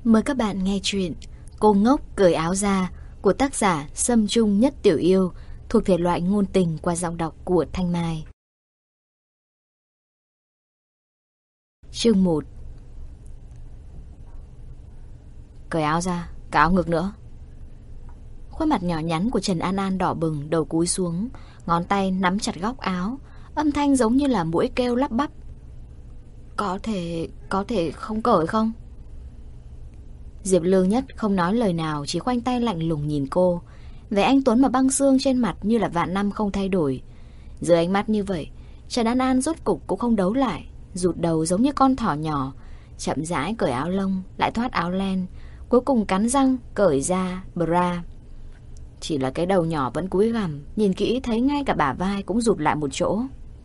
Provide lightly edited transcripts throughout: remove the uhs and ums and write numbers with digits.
Mời các bạn nghe chuyện Cô Ngốc Cởi Áo Ra của tác giả Sâm Trung Nhất Tiểu Yêu, thuộc thể loại ngôn tình qua giọng đọc của Thanh Mai. Chương 1. Cởi áo ra, cả áo ngực nữa. Khuôn mặt nhỏ nhắn của Trần An An đỏ bừng, đầu cúi xuống, ngón tay nắm chặt góc áo, âm thanh giống như là muỗi kêu lắp bắp. Có thể không cởi không? Diệp Lương Nhất không nói lời nào, chỉ khoanh tay lạnh lùng nhìn cô. Vẻ anh tuấn mà băng xương trên mặt như là vạn năm không thay đổi. Dưới ánh mắt như vậy, Trần An An rốt cục cũng không đấu lại, rụt đầu giống như con thỏ nhỏ, chậm rãi cởi áo lông, lại thoát áo len, cuối cùng cắn răng cởi ra bra. Chỉ là cái đầu nhỏ vẫn cúi gằm, nhìn kỹ thấy ngay cả bả vai cũng rụt lại một chỗ.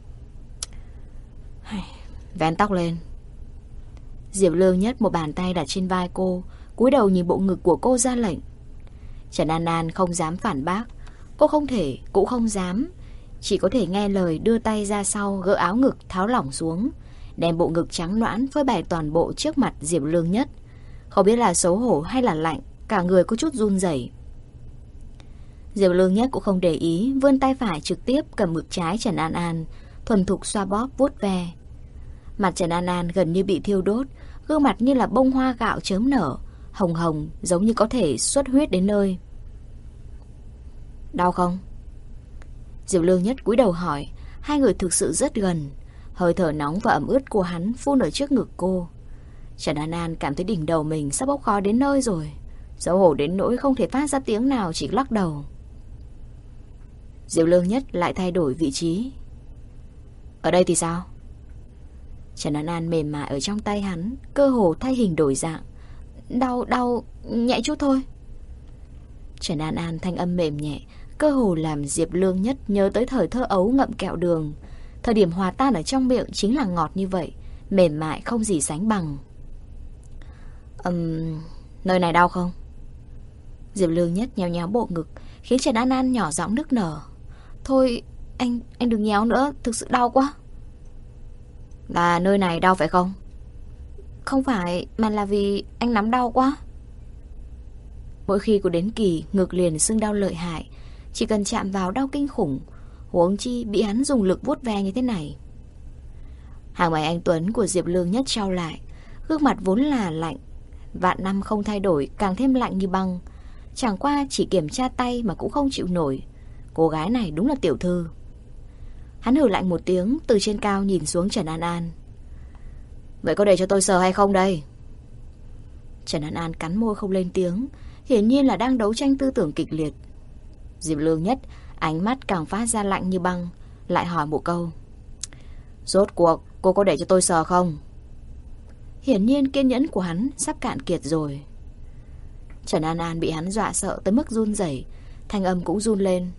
Vén tóc lên. Diệp Lương Nhất một bàn tay đặt trên vai cô, cúi đầu nhìn bộ ngực của cô ra lệnh. Trần An An không dám phản bác, cô không thể cũng không dám, chỉ có thể nghe lời đưa tay ra sau gỡ áo ngực tháo lỏng xuống, đem bộ ngực trắng nõn phơi bày toàn bộ trước mặt Diệp Lương Nhất. Không biết là xấu hổ hay là lạnh, cả người có chút run rẩy. Diệp Lương Nhất cũng không để ý, vươn tay phải trực tiếp cầm ngực trái Trần An An, thuần thục xoa bóp vuốt ve. Mặt Trần An An gần như bị thiêu đốt, gương mặt như là bông hoa gạo chớm nở, hồng hồng giống như có thể xuất huyết đến nơi. Đau không? Diệp Lương Nhất cúi đầu hỏi. Hai người thực sự rất gần, hơi thở nóng và ẩm ướt của hắn phun ở trước ngực cô. Trần An An cảm thấy đỉnh đầu mình sắp bốc khói đến nơi rồi, xấu hổ đến nỗi không thể phát ra tiếng nào, chỉ lắc đầu. Diệp Lương Nhất lại thay đổi vị trí. Ở đây thì sao? Trần An An mềm mại ở trong tay hắn, cơ hồ thay hình đổi dạng. Đau, nhẹ chút thôi. Trần An An thanh âm mềm nhẹ, cơ hồ làm Diệp Lương Nhất nhớ tới thời thơ ấu ngậm kẹo đường. Thời điểm hòa tan ở trong miệng chính là ngọt như vậy, mềm mại không gì sánh bằng. Nơi này đau không? Diệp Lương Nhất nhéo nhéo bộ ngực, khiến Trần An An nhỏ giọng nức nở. Thôi, anh đừng nhéo nữa, thực sự đau quá. Là nơi này đau phải không? Không phải, mà là vì anh nắm đau quá. Mỗi khi cô đến kỳ, ngực liền sưng đau lợi hại, chỉ cần chạm vào đau kinh khủng, huống chi bị hắn dùng lực vuốt ve như thế này. Hàng mày anh tuấn của Diệp Lương Nhất trao lại, gương mặt vốn là lạnh, vạn năm không thay đổi càng thêm lạnh như băng. Chẳng qua chỉ kiểm tra tay mà cũng không chịu nổi. Cô gái này đúng là tiểu thư. Hắn hừ lạnh một tiếng, từ trên cao nhìn xuống Trần An An. Vậy có để cho tôi sờ hay không đây? Trần An An cắn môi không lên tiếng, hiển nhiên là đang đấu tranh tư tưởng kịch liệt. Diệp Lương Nhất ánh mắt càng phát ra lạnh như băng, lại hỏi một câu. Rốt cuộc cô có để cho tôi sờ không? Hiển nhiên kiên nhẫn của hắn sắp cạn kiệt rồi. Trần An An bị hắn dọa sợ tới mức run rẩy, thanh âm cũng run lên.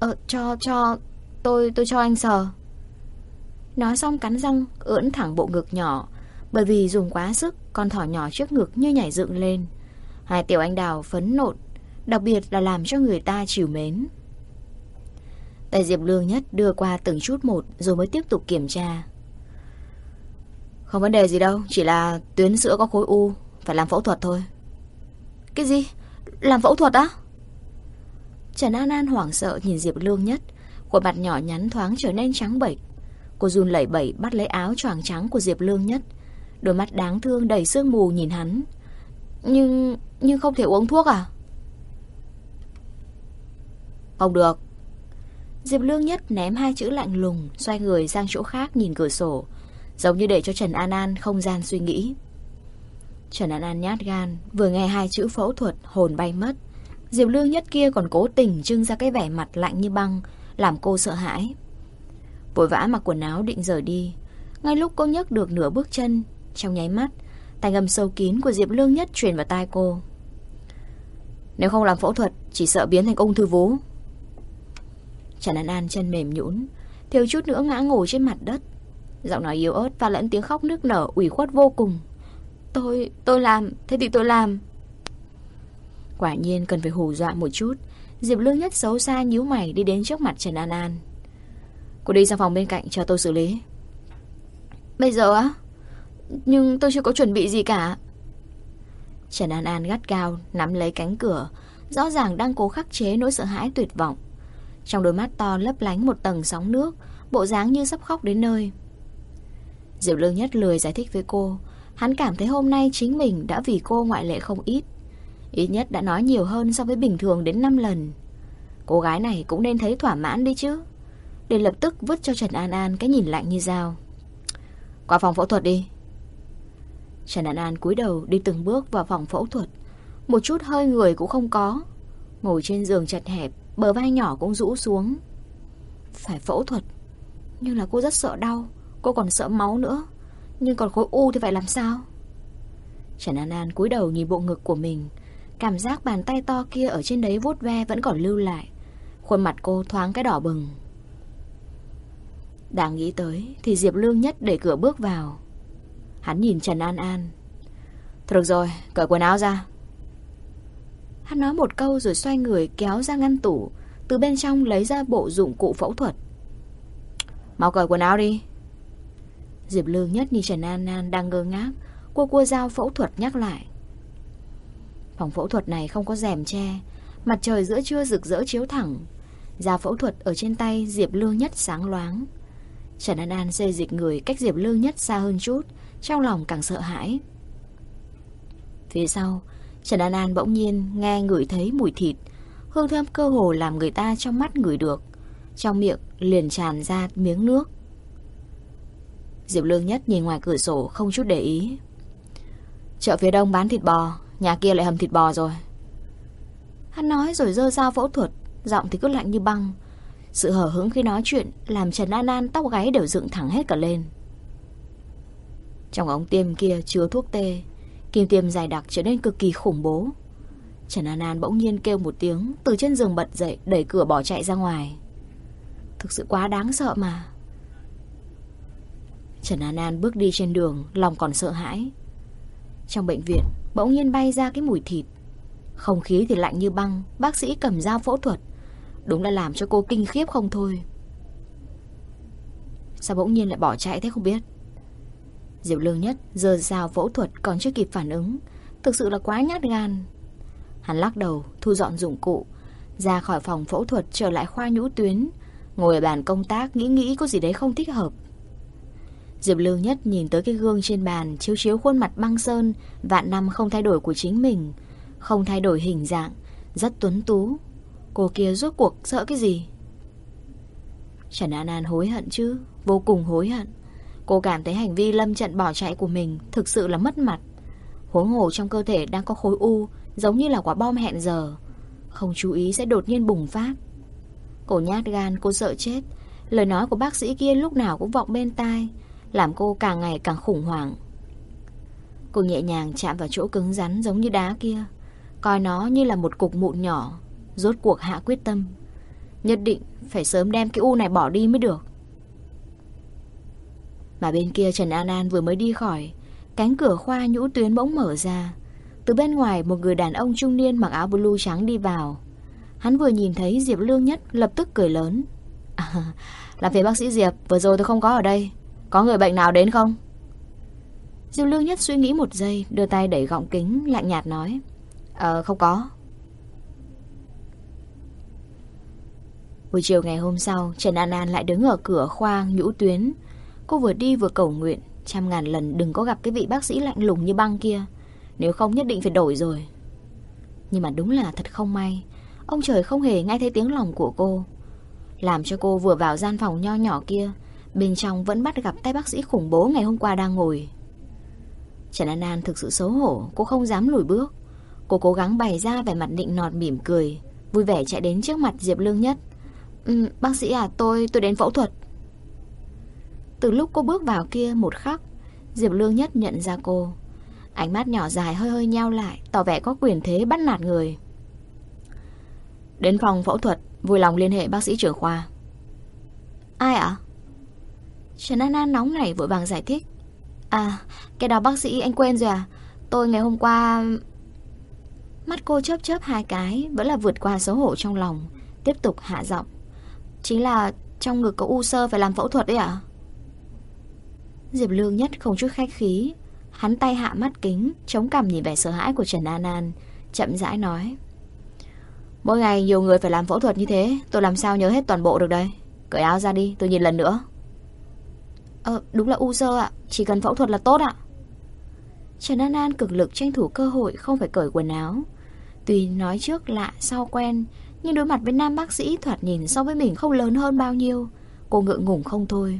Tôi cho anh sờ. Nói xong cắn răng ưỡn thẳng bộ ngực nhỏ, bởi vì dùng quá sức, con thỏ nhỏ trước ngực như nhảy dựng lên. Hai tiểu anh đào phấn nộn, đặc biệt là làm cho người ta trìu mến. Tay Diệp Lương Nhất đưa qua từng chút một, rồi mới tiếp tục kiểm tra. Không vấn đề gì đâu, chỉ là tuyến sữa có khối u, phải làm phẫu thuật thôi. Cái gì? Làm phẫu thuật á? Trần An An hoảng sợ nhìn Diệp Lương Nhất, khuôn mặt nhỏ nhắn thoáng trở nên trắng bệch. Cô run lẩy bẩy bắt lấy áo choàng trắng của Diệp Lương Nhất, đôi mắt đáng thương đầy sương mù nhìn hắn. Nhưng không thể uống thuốc à? Không được. Diệp Lương Nhất ném hai chữ lạnh lùng, xoay người sang chỗ khác nhìn cửa sổ, giống như để cho Trần An An không gian suy nghĩ. Trần An An nhát gan, vừa nghe hai chữ phẫu thuật hồn bay mất. Diệp Lương Nhất kia còn cố tình trưng ra cái vẻ mặt lạnh như băng, làm cô sợ hãi. Vội vã mặc quần áo định rời đi. Ngay lúc cô nhấc được nửa bước chân, trong nháy mắt, thanh âm sâu kín của Diệp Lương Nhất truyền vào tai cô. Nếu không làm phẫu thuật, chỉ sợ biến thành ung thư vú. Trần An An chân mềm nhũn, thiếu chút nữa ngã ngồi trên mặt đất. Giọng nói yếu ớt và lẫn tiếng khóc nức nở ủy khuất vô cùng. Tôi làm, thế thì tôi làm. Quả nhiên cần phải hù dọa một chút. Diệp Lương Nhất xấu xa nhíu mày đi đến trước mặt Trần An An. Cô đi sang phòng bên cạnh chờ tôi xử lý. Bây giờ á? Nhưng tôi chưa có chuẩn bị gì cả. Trần An An gắt gao nắm lấy cánh cửa, rõ ràng đang cố khắc chế nỗi sợ hãi tuyệt vọng. Trong đôi mắt to lấp lánh một tầng sóng nước, bộ dáng như sắp khóc đến nơi. Diệp Lương Nhất lười giải thích với cô. Hắn cảm thấy hôm nay chính mình đã vì cô ngoại lệ không ít. Ít nhất đã nói nhiều hơn so với bình thường đến 5 lần. Cô gái này cũng nên thấy thỏa mãn đi chứ. Để lập tức vứt cho Trần An An cái nhìn lạnh như dao. Qua phòng phẫu thuật đi. Trần An An cúi đầu đi từng bước vào phòng phẫu thuật. Một chút hơi người cũng không có. Ngồi trên giường chật hẹp, bờ vai nhỏ cũng rũ xuống. Phải phẫu thuật, nhưng là cô rất sợ đau. Cô còn sợ máu nữa. Nhưng còn khối u thì phải làm sao? Trần An An cúi đầu nhìn bộ ngực của mình. Cảm giác bàn tay to kia ở trên đấy vuốt ve vẫn còn lưu lại. Khuôn mặt cô thoáng cái đỏ bừng. Đang nghĩ tới thì Diệp Lương Nhất đẩy cửa bước vào. Hắn nhìn Trần An An. Thôi được rồi, cởi quần áo ra. Hắn nói một câu rồi xoay người kéo ra ngăn tủ, từ bên trong lấy ra bộ dụng cụ phẫu thuật. Mau cởi quần áo đi. Diệp Lương Nhất nhìn Trần An An đang ngơ ngác. Cô cua dao phẫu thuật nhắc lại. Phòng phẫu thuật này không có rèm che. Mặt trời giữa trưa rực rỡ chiếu thẳng. Dao phẫu thuật ở trên tay Diệp Lương Nhất sáng loáng. Trần An An xê dịch người cách Diệp Lương Nhất xa hơn chút, trong lòng càng sợ hãi. Phía sau, Trần An An bỗng nhiên nghe ngửi thấy mùi thịt. Hương thơm cơ hồ làm người ta trong mắt ngửi được. Trong miệng liền tràn ra miếng nước. Diệp Lương Nhất nhìn ngoài cửa sổ không chút để ý. Chợ phía đông bán thịt bò, nhà kia lại hầm thịt bò rồi. Hắn nói rồi giơ dao phẫu thuật, giọng thì cứ lạnh như băng. Sự hở hững khi nói chuyện làm Trần An An tóc gáy đều dựng thẳng hết cả lên. Trong ống tiêm kia chứa thuốc tê, kim tiêm dày đặc trở nên cực kỳ khủng bố. Trần An An bỗng nhiên kêu một tiếng, từ trên giường bật dậy, đẩy cửa bỏ chạy ra ngoài. Thực sự quá đáng sợ mà. Trần An An bước đi trên đường, lòng còn sợ hãi. Trong bệnh viện bỗng nhiên bay ra cái mùi thịt. Không khí thì lạnh như băng. Bác sĩ cầm dao phẫu thuật. Đúng là làm cho cô kinh khiếp không thôi. Sao bỗng nhiên lại bỏ chạy thế không biết. Diệp Lương Nhất giơ dao phẫu thuật còn chưa kịp phản ứng. Thực sự là quá nhát gan. Hắn lắc đầu thu dọn dụng cụ, ra khỏi phòng phẫu thuật trở lại khoa nhũ tuyến. Ngồi ở bàn công tác nghĩ có gì đấy không thích hợp. Diệp Lương Nhất nhìn tới cái gương trên bàn, chiếu chiếu khuôn mặt băng sơn vạn năm không thay đổi của chính mình. Không thay đổi hình dạng, rất tuấn tú. Cô kia rốt cuộc sợ cái gì? Trần An An hối hận chứ, vô cùng hối hận. Cô cảm thấy hành vi lâm trận bỏ chạy của mình thực sự là mất mặt. Huống hồ trong cơ thể đang có khối u, giống như là quả bom hẹn giờ. Không chú ý sẽ đột nhiên bùng phát. Cô nhát gan, cô sợ chết. Lời nói của bác sĩ kia lúc nào cũng vọng bên tai, làm cô càng ngày càng khủng hoảng. Cô nhẹ nhàng chạm vào chỗ cứng rắn giống như đá kia, coi nó như là một cục mụn nhỏ. Rốt cuộc hạ quyết tâm, nhất định phải sớm đem cái u này bỏ đi mới được. Mà bên kia Trần An An vừa mới đi khỏi, cánh cửa khoa nhũ tuyến bỗng mở ra. Từ bên ngoài một người đàn ông trung niên mặc áo blue trắng đi vào. Hắn vừa nhìn thấy Diệp Lương Nhất lập tức cười lớn. Làm phiền bác sĩ Diệp, vừa rồi tôi không có ở đây. Có người bệnh nào đến không? Diệp Lương Nhất suy nghĩ một giây, đưa tay đẩy gọng kính, lạnh nhạt nói. Không có. Buổi chiều ngày hôm sau, Trần An An lại đứng ở cửa khoa nhũ tuyến. Cô vừa đi vừa cầu nguyện, trăm ngàn lần đừng có gặp cái vị bác sĩ lạnh lùng như băng kia. Nếu không nhất định phải đổi rồi. Nhưng mà đúng là thật không may, ông trời không hề nghe thấy tiếng lòng của cô, làm cho cô vừa vào gian phòng nho nhỏ kia, bên trong vẫn bắt gặp tay bác sĩ khủng bố ngày hôm qua đang ngồi. Trần An An thực sự xấu hổ, cô không dám lùi bước. Cô cố gắng bày ra vẻ mặt nịnh nọt mỉm cười, vui vẻ chạy đến trước mặt Diệp Lương Nhất. Bác sĩ à, tôi đến phẫu thuật. Từ lúc cô bước vào kia một khắc, Diệp Lương Nhất nhận ra cô. Ánh mắt nhỏ dài hơi hơi nheo lại, tỏ vẻ có quyền thế bắt nạt người. Đến phòng phẫu thuật, vui lòng liên hệ bác sĩ trưởng khoa. Ai ạ? Trần An An nóng nảy vội vàng giải thích. Cái đó bác sĩ anh quên rồi à? Tôi ngày hôm qua... Mắt cô chớp chớp hai cái, vẫn là vượt qua xấu hổ trong lòng, tiếp tục hạ giọng. Chính là trong ngực có u xơ phải làm phẫu thuật đấy ạ? Diệp Lương Nhất không chút khách khí. Hắn tay hạ mắt kính, chống cằm nhìn vẻ sợ hãi của Trần An An, chậm rãi nói: Mỗi ngày nhiều người phải làm phẫu thuật như thế, tôi làm sao nhớ hết toàn bộ được đây. Cởi áo ra đi, tôi nhìn lần nữa. Đúng là u sơ ạ, chỉ cần phẫu thuật là tốt ạ. Trần An An cực lực tranh thủ cơ hội không phải cởi quần áo. Tuy nói trước lạ sau quen, nhưng đối mặt với nam bác sĩ thoạt nhìn so với mình không lớn hơn bao nhiêu, cô ngượng ngùng không thôi.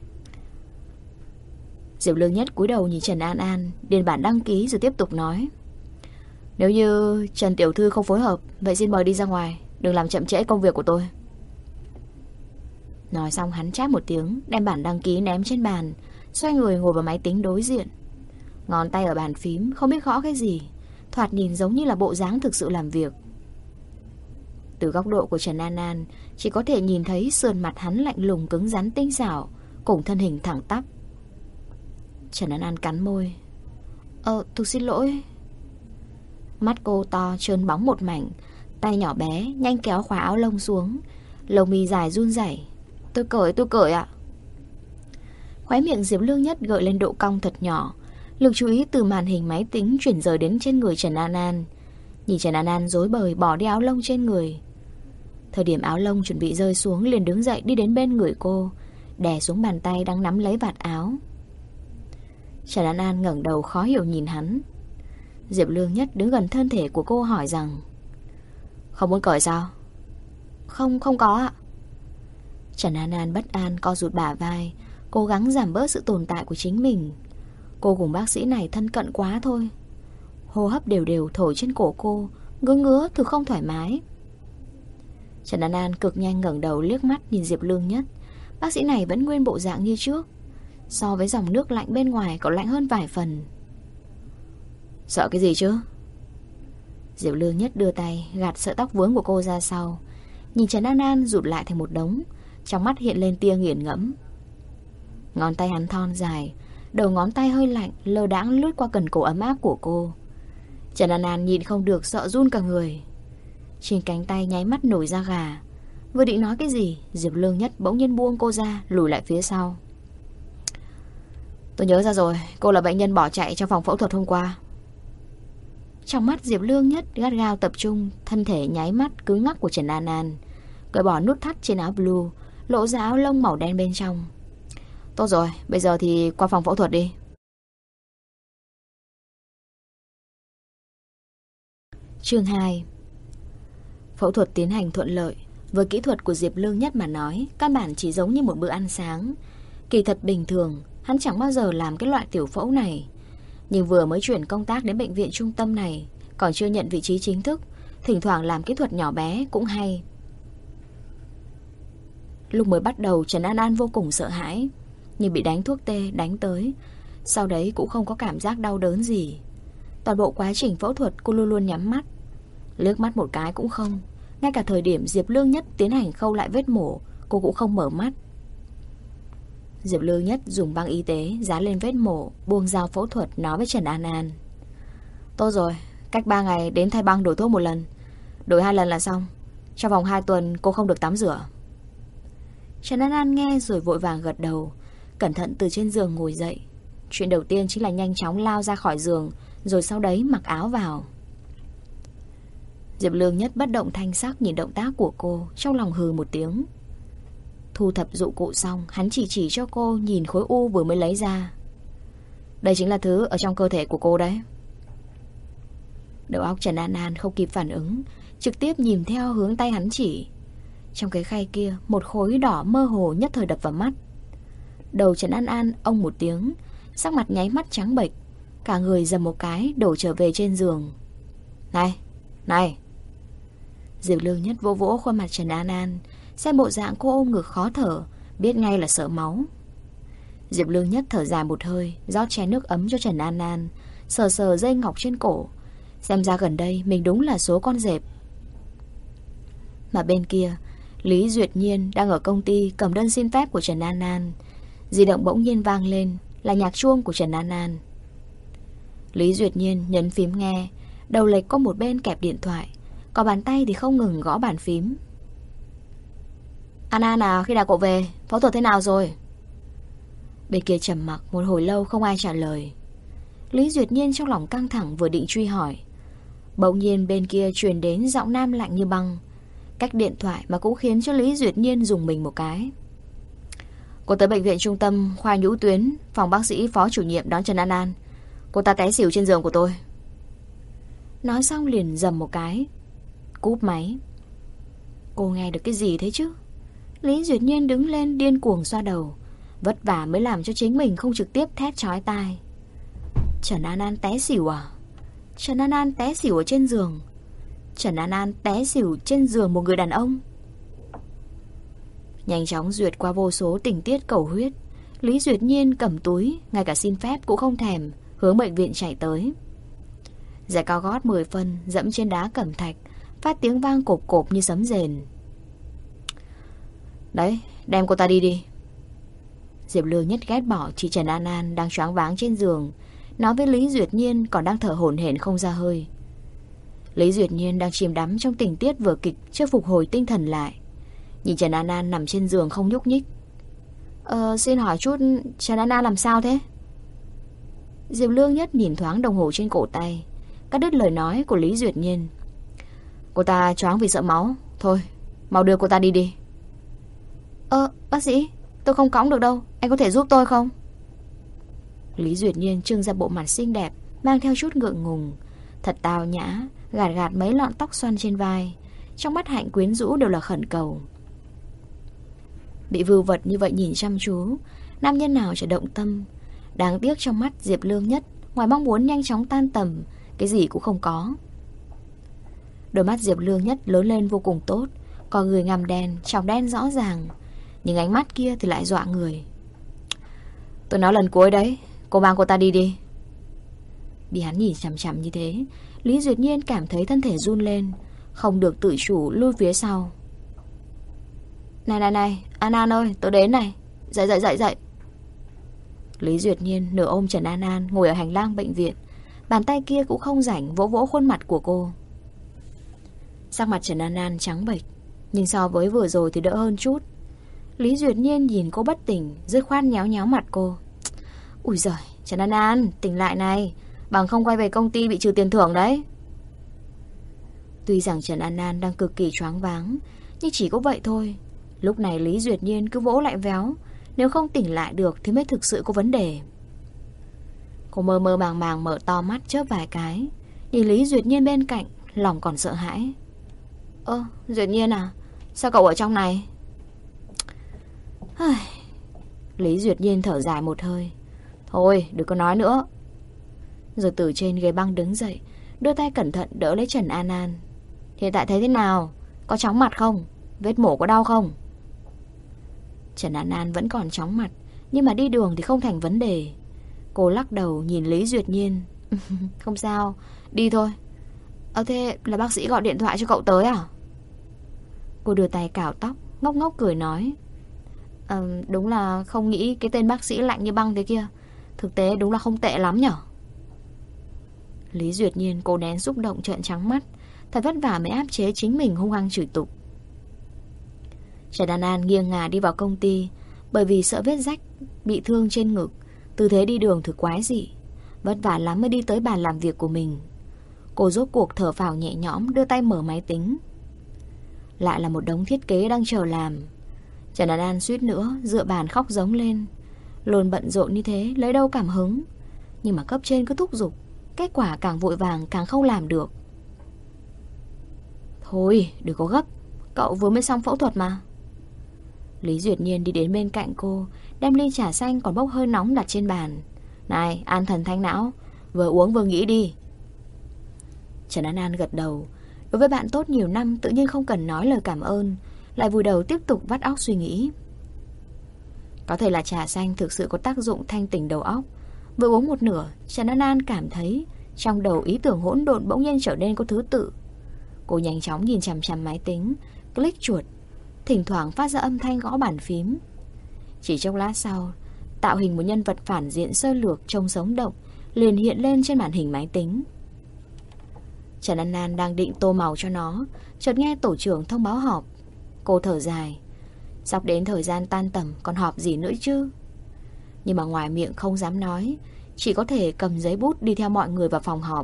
Diệp Lương Nhất cúi đầu nhìn Trần An An, điền bản đăng ký rồi tiếp tục nói: Nếu như Trần tiểu thư không phối hợp, vậy xin mời đi ra ngoài, đừng làm chậm trễ công việc của tôi. Nói xong hắn chát một tiếng, đem bản đăng ký ném trên bàn, xoay người ngồi vào máy tính đối diện. Ngón tay ở bàn phím không biết gõ cái gì, thoạt nhìn giống như là bộ dáng thực sự làm việc. Từ góc độ của Trần An An, chỉ có thể nhìn thấy sườn mặt hắn lạnh lùng cứng rắn tinh xảo, cùng thân hình thẳng tắp. Trần An An cắn môi: Tôi xin lỗi. Mắt cô to trơn bóng một mảnh, tay nhỏ bé nhanh kéo khóa áo lông xuống, lông mi dài run rẩy. Tôi cởi ạ. Khóe miệng Diệp Lương Nhất gợi lên độ cong thật nhỏ, lực chú ý từ màn hình máy tính chuyển rời đến trên người Trần An An. Nhìn Trần An An rối bời bỏ đi áo lông trên người. Thời điểm áo lông chuẩn bị rơi xuống, liền đứng dậy đi đến bên người cô, đè xuống bàn tay đang nắm lấy vạt áo. Trần An An ngẩng đầu khó hiểu nhìn hắn. Diệp Lương Nhất đứng gần thân thể của cô hỏi rằng: Không muốn cởi sao? Không có ạ. Trần An An bất an co rụt bả vai, cố gắng giảm bớt sự tồn tại của chính mình. Cô cùng bác sĩ này thân cận quá thôi. Hô hấp đều đều thổi trên cổ cô, ngứa ngứa thứ không thoải mái. Trần An An cực nhanh ngẩng đầu liếc mắt nhìn Diệp Lương Nhất. Bác sĩ này vẫn nguyên bộ dạng như trước, so với dòng nước lạnh bên ngoài còn lạnh hơn vài phần. Sợ cái gì chứ? Diệp Lương Nhất đưa tay gạt sợi tóc vướng của cô ra sau, nhìn Trần An An rụt lại thành một đống, trong mắt hiện lên tia nghiền ngẫm. Ngón tay hắn thon dài, đầu ngón tay hơi lạnh lơ đãng lướt qua cần cổ ấm áp của cô. Trần An An nhịn không được sợ run cả người. Trên cánh tay nháy mắt nổi da gà. Vừa định nói cái gì, Diệp Lương Nhất bỗng nhiên buông cô ra, lùi lại phía sau. Tôi nhớ ra rồi, cô là bệnh nhân bỏ chạy trong phòng phẫu thuật hôm qua. Trong mắt Diệp Lương Nhất gắt gao tập trung, thân thể nháy mắt cứng ngắc của Trần An An, cởi bỏ nút thắt trên áo blue, lộ ra áo lông màu đen bên trong. Tốt rồi, bây giờ thì qua phòng phẫu thuật đi. Chương 2. Phẫu thuật tiến hành thuận lợi. Với kỹ thuật của Diệp Lương Nhất mà nói, căn bản chỉ giống như một bữa ăn sáng. Kỳ thật bình thường, hắn chẳng bao giờ làm cái loại tiểu phẫu này. Nhưng vừa mới chuyển công tác đến bệnh viện trung tâm này, còn chưa nhận vị trí chính thức, thỉnh thoảng làm kỹ thuật nhỏ bé cũng hay. Lúc mới bắt đầu Trần An An vô cùng sợ hãi, nhưng bị đánh thuốc tê đánh tới, sau đấy cũng không có cảm giác đau đớn gì. Toàn bộ quá trình phẫu thuật cô luôn luôn nhắm mắt, liếc mắt một cái cũng không. Ngay cả thời điểm Diệp Lương Nhất tiến hành khâu lại vết mổ, cô cũng không mở mắt. Diệp Lương Nhất dùng băng y tế dán lên vết mổ, buông dao phẫu thuật, nói với Trần An An: Tốt rồi, cách 3 ngày đến thay băng đổi thuốc một lần, đổi 2 lần là xong. Trong vòng 2 tuần cô không được tắm rửa. Trần An An nghe rồi vội vàng gật đầu, cẩn thận từ trên giường ngồi dậy. Chuyện đầu tiên chính là nhanh chóng lao ra khỏi giường, rồi sau đấy mặc áo vào. Diệp Lương Nhất bất động thanh sắc nhìn động tác của cô, trong lòng hừ một tiếng. Thu thập dụng cụ xong, hắn chỉ cho cô nhìn khối u vừa mới lấy ra. Đây chính là thứ ở trong cơ thể của cô đấy. Đầu óc Trần An An không kịp phản ứng, trực tiếp nhìn theo hướng tay hắn chỉ. Trong cái khay kia, một khối đỏ mơ hồ nhất thời đập vào mắt. Đầu Trần An An ông một tiếng, sắc mặt nháy mắt trắng bệch, cả người giầm một cái đổ trở về trên giường. Này! Diệp Lương Nhất vỗ vỗ khuôn mặt Trần An An, xem bộ dạng cô ôm ngực khó thở, biết ngay là sợ máu. Diệp Lương Nhất thở dài một hơi, rót chén nước ấm cho Trần An An, sờ sờ dây ngọc trên cổ. Xem ra gần đây mình đúng là số con dẹp. Mà bên kia, Lý Duyệt Nhiên đang ở công ty cầm đơn xin phép của Trần An An. Di động bỗng nhiên vang lên, là nhạc chuông của Trần An An. Lý Duyệt Nhiên nhấn phím nghe, đầu lệch có một bên kẹp điện thoại, còn bàn tay thì không ngừng gõ bàn phím. An An à, khi nào cậu về? Phẫu thuật thế nào rồi? Bên kia trầm mặc một hồi lâu không ai trả lời. Lý Duyệt Nhiên trong lòng căng thẳng vừa định truy hỏi, bỗng nhiên bên kia truyền đến giọng nam lạnh như băng, cách điện thoại mà cũng khiến cho Lý Duyệt Nhiên rùng mình một cái. Cô tới bệnh viện trung tâm khoa nhũ tuyến, phòng bác sĩ phó chủ nhiệm đón Trần An An. Cô ta té xỉu trên giường của tôi. Nói xong liền dầm một cái, cúp máy. Cô nghe được cái gì thế chứ? Lý Duyệt Nhiên đứng lên điên cuồng xoa đầu, vất vả mới làm cho chính mình không trực tiếp thét chói tai. Trần An An té xỉu à? Trần An An té xỉu ở trên giường. Trần An An té xỉu trên giường một người đàn ông. Nhanh chóng duyệt qua vô số tình tiết cầu huyết, Lý Duyệt Nhiên cầm túi, ngay cả xin phép cũng không thèm, hướng bệnh viện chạy tới. Giày cao gót 10 phân dẫm trên đá cẩm thạch, phát tiếng vang cộp cộp như sấm rền. Đấy, đem cô ta đi đi. Diệp Lương Nhất ghét bỏ chị Trần An An đang choáng váng trên giường, nói với Lý Duyệt Nhiên còn đang thở hổn hển không ra hơi. Lý Duyệt Nhiên đang chìm đắm trong tình tiết vở kịch, chưa phục hồi tinh thần lại, nhìn Trần An An nằm trên giường không nhúc nhích. Xin hỏi chút, Trần An An làm sao thế? Diệp Lương Nhất nhìn thoáng đồng hồ trên cổ tay, cắt đứt lời nói của Lý Duyệt Nhiên. Cô ta choáng vì sợ máu. Thôi, mau đưa cô ta đi đi. Bác sĩ, tôi không cõng được đâu, anh có thể giúp tôi không? Lý Duyệt Nhiên trưng ra bộ mặt xinh đẹp, mang theo chút ngượng ngùng, thật tao nhã, gạt gạt mấy lọn tóc xoăn trên vai, trong mắt hạnh quyến rũ đều là khẩn cầu. Bị vưu vật như vậy nhìn chăm chú, nam nhân nào chả động tâm. Đáng tiếc trong mắt Diệp Lương Nhất, ngoài mong muốn nhanh chóng tan tầm, cái gì cũng không có. Đôi mắt Diệp Lương Nhất lớn lên vô cùng tốt, có người ngăm đen, tròng đen rõ ràng, nhưng ánh mắt kia thì lại dọa người. Tôi nói lần cuối đấy, cô mang cô ta đi đi. Bị hắn nhìn chằm chằm như thế, Lý Duyệt Nhiên cảm thấy thân thể run lên, không được tự chủ lui phía sau. Này, An An ơi, tôi đến này. Dậy. Lý Duyệt Nhiên nửa ôm Trần An An ngồi ở hành lang bệnh viện, bàn tay kia cũng không rảnh vỗ vỗ khuôn mặt của cô. Sắc mặt Trần An An trắng bệch, nhưng so với vừa rồi thì đỡ hơn chút. Lý Duyệt Nhiên nhìn cô bất tỉnh, dứt khoát nhéo mặt cô. Ui giời, Trần An An, tỉnh lại này, bằng không quay về công ty bị trừ tiền thưởng đấy. Tuy rằng Trần An An đang cực kỳ choáng váng, nhưng chỉ có vậy thôi. Lúc này Lý Duyệt Nhiên cứ vỗ lại véo, nếu không tỉnh lại được thì mới thực sự có vấn đề. Cô mơ mơ màng mở to mắt chớp vài cái, nhìn Lý Duyệt Nhiên bên cạnh, lòng còn sợ hãi. Duyệt Nhiên à, sao cậu ở trong này? Lý Duyệt Nhiên thở dài một hơi. Thôi, đừng có nói nữa. Rồi từ trên ghế băng đứng dậy, đưa tay cẩn thận đỡ lấy Trần An An. Hiện tại thấy thế nào? Có chóng mặt không? Vết mổ có đau không? Trần An An vẫn còn chóng mặt, nhưng mà đi đường thì không thành vấn đề. Cô lắc đầu nhìn Lý Duyệt Nhiên. Không sao, đi thôi. Thế là bác sĩ gọi điện thoại cho cậu tới à? Cô đưa tay cào tóc, ngốc ngốc cười nói. Đúng là không nghĩ cái tên bác sĩ lạnh như băng thế kia. Thực tế đúng là không tệ lắm nhở. Lý Duyệt Nhiên cố nén xúc động trợn trắng mắt, thật vất vả mới áp chế chính mình hung hăng chửi tục. Trần An An nghiêng ngả đi vào công ty, bởi vì sợ vết rách, bị thương trên ngực, tư thế đi đường thực quái dị, vất vả lắm mới đi tới bàn làm việc của mình. Cô rốt cuộc thở phào nhẹ nhõm, đưa tay mở máy tính. Lại là một đống thiết kế đang chờ làm. Trần An An suýt nữa dựa bàn khóc giống lên. Luôn bận rộn như thế lấy đâu cảm hứng, nhưng mà cấp trên cứ thúc giục, kết quả càng vội vàng càng không làm được. Thôi đừng có gấp, cậu vừa mới xong phẫu thuật mà. Lý Duyệt Nhiên đi đến bên cạnh cô, đem ly trà xanh còn bốc hơi nóng đặt trên bàn. Này, an thần thanh não, vừa uống vừa nghĩ đi. Trần An An gật đầu. Đối với bạn tốt nhiều năm tự nhiên không cần nói lời cảm ơn, lại vùi đầu tiếp tục vắt óc suy nghĩ. Có thể là trà xanh thực sự có tác dụng thanh tỉnh đầu óc. Vừa uống một nửa, Trần An An cảm thấy trong đầu ý tưởng hỗn độn bỗng nhiên trở nên có thứ tự. Cô nhanh chóng nhìn chằm chằm máy tính, click chuột, thỉnh thoảng phát ra âm thanh gõ bàn phím. Chỉ trong lát sau, tạo hình một nhân vật phản diện sơ lược trông sống động liền hiện lên trên màn hình máy tính. Trần An An đang định tô màu cho nó, chợt nghe tổ trưởng thông báo họp. Cô thở dài, sắp đến thời gian tan tầm, còn họp gì nữa chứ? Nhưng mà ngoài miệng không dám nói, chỉ có thể cầm giấy bút đi theo mọi người vào phòng họp.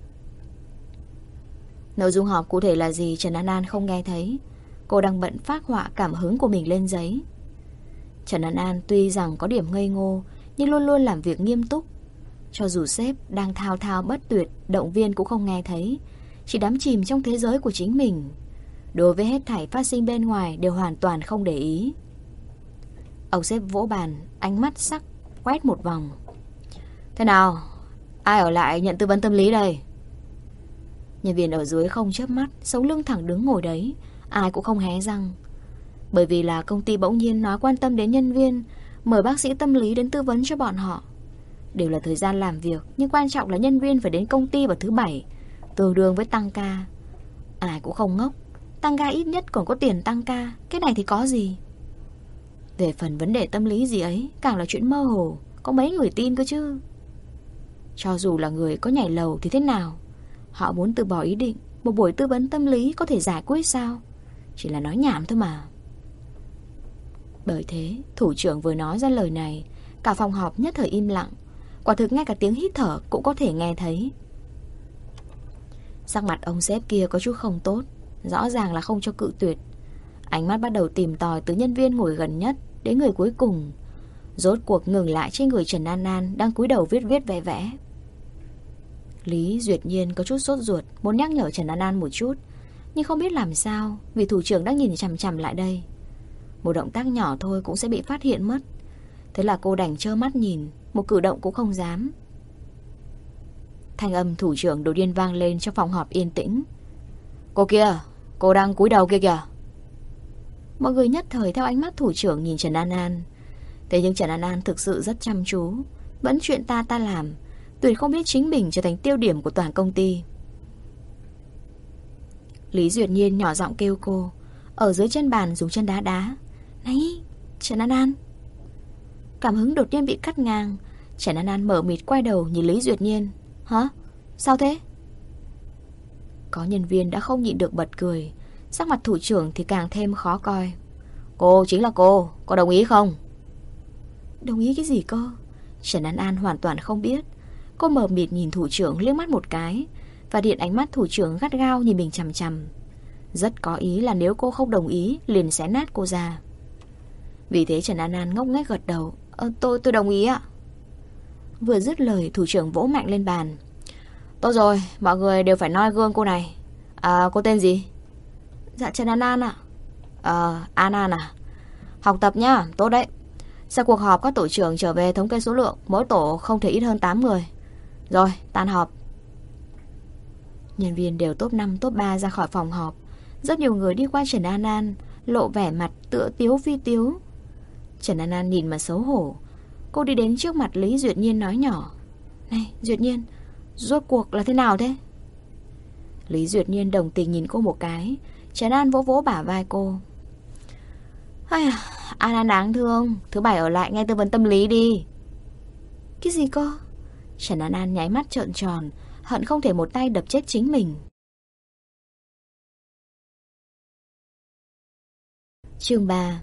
Nội dung họp cụ thể là gì Trần An An không nghe thấy. Cô đang bận phác họa cảm hứng của mình lên giấy. Trần An An tuy rằng có điểm ngây ngô, nhưng luôn luôn làm việc nghiêm túc. Cho dù sếp đang thao thao bất tuyệt, động viên cũng không nghe thấy, chỉ đắm chìm trong thế giới của chính mình. Đối với hết thảy phát sinh bên ngoài đều hoàn toàn không để ý. Ông sếp vỗ bàn, ánh mắt sắc quét một vòng. Thế nào? Ai ở lại nhận tư vấn tâm lý đây? Nhân viên ở dưới không chớp mắt, sống lưng thẳng đứng ngồi đấy, ai cũng không hé răng. Bởi vì là công ty bỗng nhiên nói quan tâm đến nhân viên, mời bác sĩ tâm lý đến tư vấn cho bọn họ. Đều là thời gian làm việc, nhưng quan trọng là nhân viên phải đến công ty vào thứ Bảy, tương đương với tăng ca. Ai cũng không ngốc, tăng ca ít nhất còn có tiền tăng ca, cái này thì có gì. Về phần vấn đề tâm lý gì ấy, càng là chuyện mơ hồ, có mấy người tin cơ chứ. Cho dù là người có nhảy lầu thì thế nào, họ muốn từ bỏ ý định một buổi tư vấn tâm lý có thể giải quyết sao? Chỉ là nói nhảm thôi mà. Bởi thế, thủ trưởng vừa nói ra lời này, cả phòng họp nhất thời im lặng. Quả thực ngay cả tiếng hít thở cũng có thể nghe thấy. Sắc mặt ông sếp kia có chút không tốt, rõ ràng là không cho cự tuyệt. Ánh mắt bắt đầu tìm tòi từ nhân viên ngồi gần nhất đến người cuối cùng, rốt cuộc ngừng lại trên người Trần An An đang cúi đầu viết vẽ vẽ. Lý Duyệt Nhiên có chút sốt ruột, muốn nhắc nhở Trần An An một chút, nhưng không biết làm sao, vì thủ trưởng đang nhìn chằm chằm lại đây. Một động tác nhỏ thôi cũng sẽ bị phát hiện mất. Thế là cô đành trơ mắt nhìn, một cử động cũng không dám. Thanh âm thủ trưởng đột nhiên vang lên trong phòng họp yên tĩnh. Cô kia, cô đang cúi đầu kia kìa. Mọi người nhất thời theo ánh mắt thủ trưởng nhìn Trần An An. Thế nhưng Trần An An thực sự rất chăm chú, vẫn chuyện ta làm, tuyệt không biết chính mình trở thành tiêu điểm của toàn công ty. Lý Duyệt Nhiên nhỏ giọng kêu cô, ở dưới chân bàn dùng chân đá đá. Này, Trần An An. Cảm hứng đột nhiên bị cắt ngang. Trần An An mở mịt quay đầu nhìn Lý Duyệt Nhiên. Hả? Sao thế? Có nhân viên đã không nhịn được bật cười. Sắc mặt thủ trưởng thì càng thêm khó coi. Cô chính là cô, có đồng ý không? Đồng ý cái gì cơ? Trần An An hoàn toàn không biết. Cô mở mịt nhìn thủ trưởng liếc mắt một cái, và điện ánh mắt thủ trưởng gắt gao nhìn mình chằm chằm. Rất có ý là nếu cô không đồng ý liền xé nát cô ra. Vì thế Trần An An ngốc nghếch gật đầu. Tôi đồng ý ạ. Vừa dứt lời, thủ trưởng vỗ mạnh lên bàn. Tốt rồi, mọi người đều phải noi gương cô này. Cô tên gì? Dạ Trần An An ạ. An An à? Học tập nhá, tốt đấy. Sau cuộc họp các tổ trưởng trở về thống kê số lượng, mỗi tổ không thể ít hơn 8 người. Rồi, tan họp. Nhân viên đều top 5, top 3 ra khỏi phòng họp. Rất nhiều người đi qua Trần An An, lộ vẻ mặt tựa tiếu phi tiếu. Trần An An nhìn mà xấu hổ. Cô đi đến trước mặt Lý Duyệt Nhiên nói nhỏ. Này Duyệt Nhiên, rốt cuộc là thế nào thế? Lý Duyệt Nhiên đồng tình nhìn cô một cái. Trần An vỗ vỗ bả vai cô. An An đáng thương, thứ Bảy ở lại nghe tư vấn tâm lý đi. Cái gì cơ? Trần An An nháy mắt trợn tròn, hận không thể một tay đập chết chính mình. Chương 3.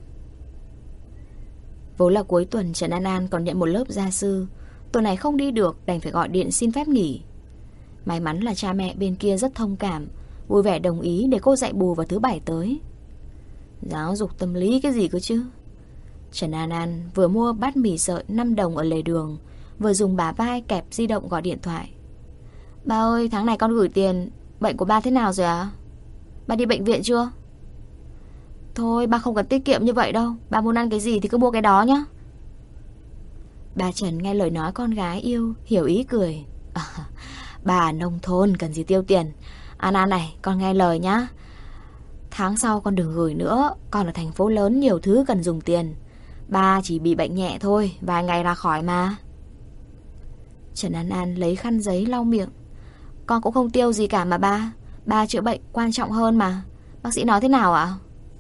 Vốn là cuối tuần Trần An An còn nhận một lớp gia sư. Tuần này không đi được, đành phải gọi điện xin phép nghỉ. May mắn là cha mẹ bên kia rất thông cảm, vui vẻ đồng ý để cô dạy bù vào thứ Bảy tới. Giáo dục tâm lý cái gì cơ chứ? Trần An An vừa mua bát mì sợi 5 đồng ở lề đường, vừa dùng bả vai kẹp di động gọi điện thoại. Ba ơi, tháng này con gửi tiền. Bệnh của ba thế nào rồi ạ? Ba đi bệnh viện chưa? Thôi, ba không cần tiết kiệm như vậy đâu. Ba muốn ăn cái gì thì cứ mua cái đó nhá. Bà Trần nghe lời nói con gái yêu, hiểu ý cười. Bà nông thôn cần gì tiêu tiền. An An này, con nghe lời nhá. Tháng sau con đừng gửi nữa. Con ở thành phố lớn nhiều thứ cần dùng tiền. Ba chỉ bị bệnh nhẹ thôi, vài ngày là khỏi mà. Trần An An lấy khăn giấy lau miệng. Con cũng không tiêu gì cả mà ba. Ba chữa bệnh quan trọng hơn mà. Bác sĩ nói thế nào ạ?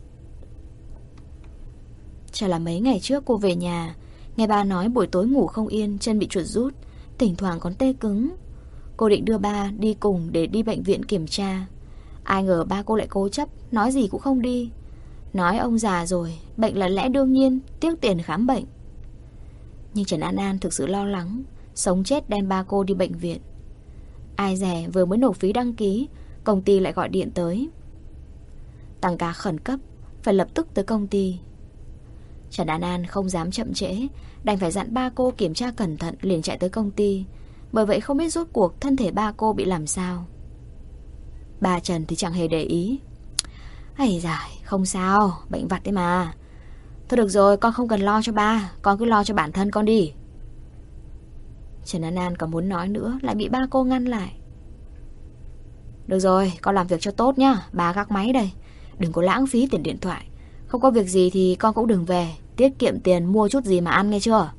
Chả là mấy ngày trước cô về nhà, nghe ba nói buổi tối ngủ không yên, chân bị chuột rút, thỉnh thoảng còn tê cứng. Cô định đưa ba đi cùng để đi bệnh viện kiểm tra. Ai ngờ ba cô lại cố chấp, nói gì cũng không đi. Nói ông già rồi, bệnh là lẽ đương nhiên, tiếc tiền khám bệnh. Nhưng Trần An An thực sự lo lắng, sống chết đem ba cô đi bệnh viện. Ai dè vừa mới nộp phí đăng ký, công ty lại gọi điện tới. Tăng ca khẩn cấp, phải lập tức tới công ty. Trần An An không dám chậm trễ, đành phải dặn ba cô kiểm tra cẩn thận liền chạy tới công ty. Bởi vậy không biết rốt cuộc thân thể ba cô bị làm sao. Bà Trần thì chẳng hề để ý. Ây giời, không sao, bệnh vặt đấy mà. Thôi được rồi, con không cần lo cho ba, con cứ lo cho bản thân con đi. Trần An An còn muốn nói nữa, lại bị ba cô ngăn lại. Được rồi, con làm việc cho tốt nhá, bà gác máy đây. Đừng có lãng phí tiền điện thoại. Không có việc gì thì con cũng đừng về, tiết kiệm tiền mua chút gì mà ăn nghe chưa.